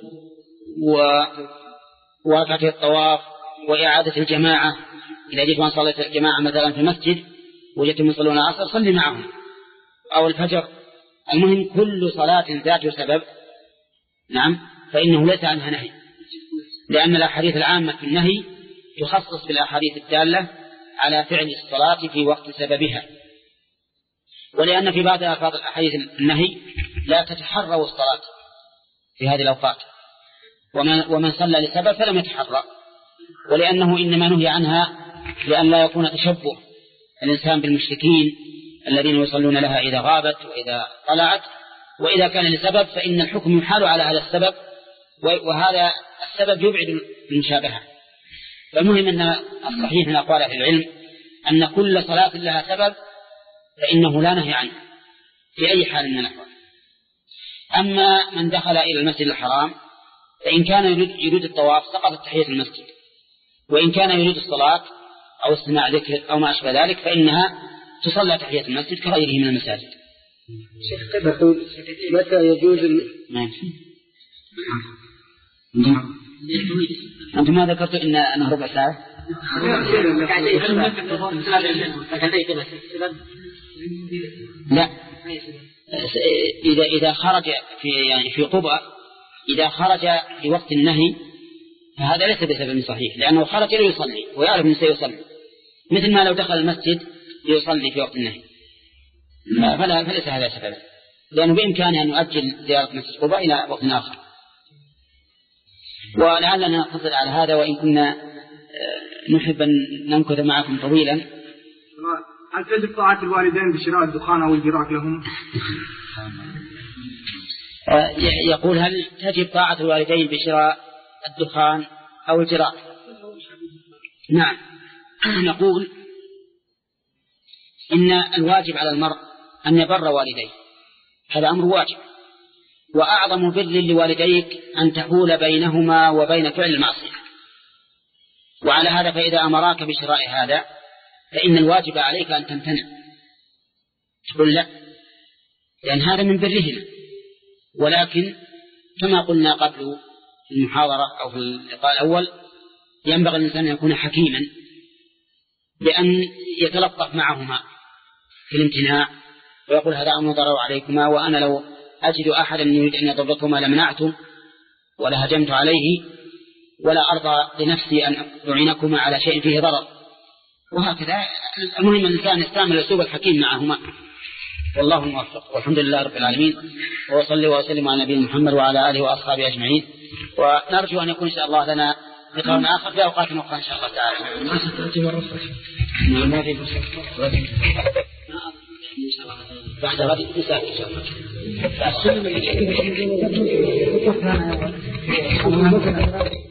وركعة الطواف وإعادة الجماعة. إذا جئت من صلاة الجماعة مثلا في المسجد وجدتم يصلون العصر صلي معهم، أو الفجر. المهم كل صلاة ذات سبب نعم فإنه ليس عنها نهي، لأن الأحاديث العامة في النهي تخصص بالأحاديث الدالة على فعل الصلاة في وقت سببها، ولأن في بعض ألفاظ الأحاديث النهي لا تتحرى الصلاة في هذه الأوقات، ومن, ومن صلى لسبب فلم يتحرى، ولأنه إنما نهي عنها لأن لا يكون تشبه الإنسان بالمشركين الذين يصلون لها إذا غابت وإذا طلعت، وإذا كان لسبب فإن الحكم يحال على هذا السبب، وهذا السبب يبعد المشابهة. فالمهم أن الصحيح من أقوال أهل العلم أن كل صلاة لها سبب فإنه لا نهي عنه في أي حال من الأحوال. أما من دخل إلى المسجد الحرام فإن كان يريد الطواف سقطت تحية المسجد، وإن كان يريد الصلاة أو استماع ذكر أو ما أشبه ذلك فإنها تصلى تحية المسجد كغيره من المساجد. شيخ يقول متى يجوز نعم. أنتم ما ذكرتوا إن أنا ربع ساعة؟ لا، إذا إذا خرج في يعني في قبى إذا خرج في وقت النهي فهذا ليس بسبب صحيح، لأنه خرج ليصلي ويعرف أنه سيصلي، مثل ما لو دخل المسجد ليصلي في وقت النهي، فلا فليس هذا سببا، لأنه بإمكانه أن يؤجل زيارة مسجد قبى إلى وقت آخر. ولعلنا نقتصر على هذا، وإن كنا نحب أن نمكث معكم طويلا. هل تجب طاعة الوالدين بشراء الدخان أو الجراك لهم؟ يقول هل تجب طاعة الوالدين بشراء الدخان أو الجراك؟ نعم، نقول إن الواجب على المرء أن يبر والديه، هذا أمر واجب، وأعظم بر لوالديك أن تحول بينهما وبين فعل المعصية. وعلى هذا فإذا أمراك بشراء هذا فإن الواجب عليك أن تمتنع، تقول لا، لأن هذا من برهما. ولكن كما قلنا قبل في المحاضرة أو في اللقاء الأول ينبغي الإنسان أن يكون حكيما بأن يتلطف معهما في الامتناع ويقول هذا أمر ضرر عليكما، وأنا لو أجد أحدا يريد أن يضركما لمنعته ولا هجمت عليه، ولا أرضى لنفسي أن أعينكما على شيء فيه ضرر، وهكذا. المهم الإنسان يستعمل الأسلوب الحكيم معهما، والله موفق، والحمد لله رب العالمين، وصلي وسلم على نبينا محمد وعلى آله وأصحابه أجمعين. ونرجو أن يكون إن شاء الله لنا لقاء آخر في أوقات أخرى إن شاء الله تعالى. بعد غد نسافر إن شاء الله.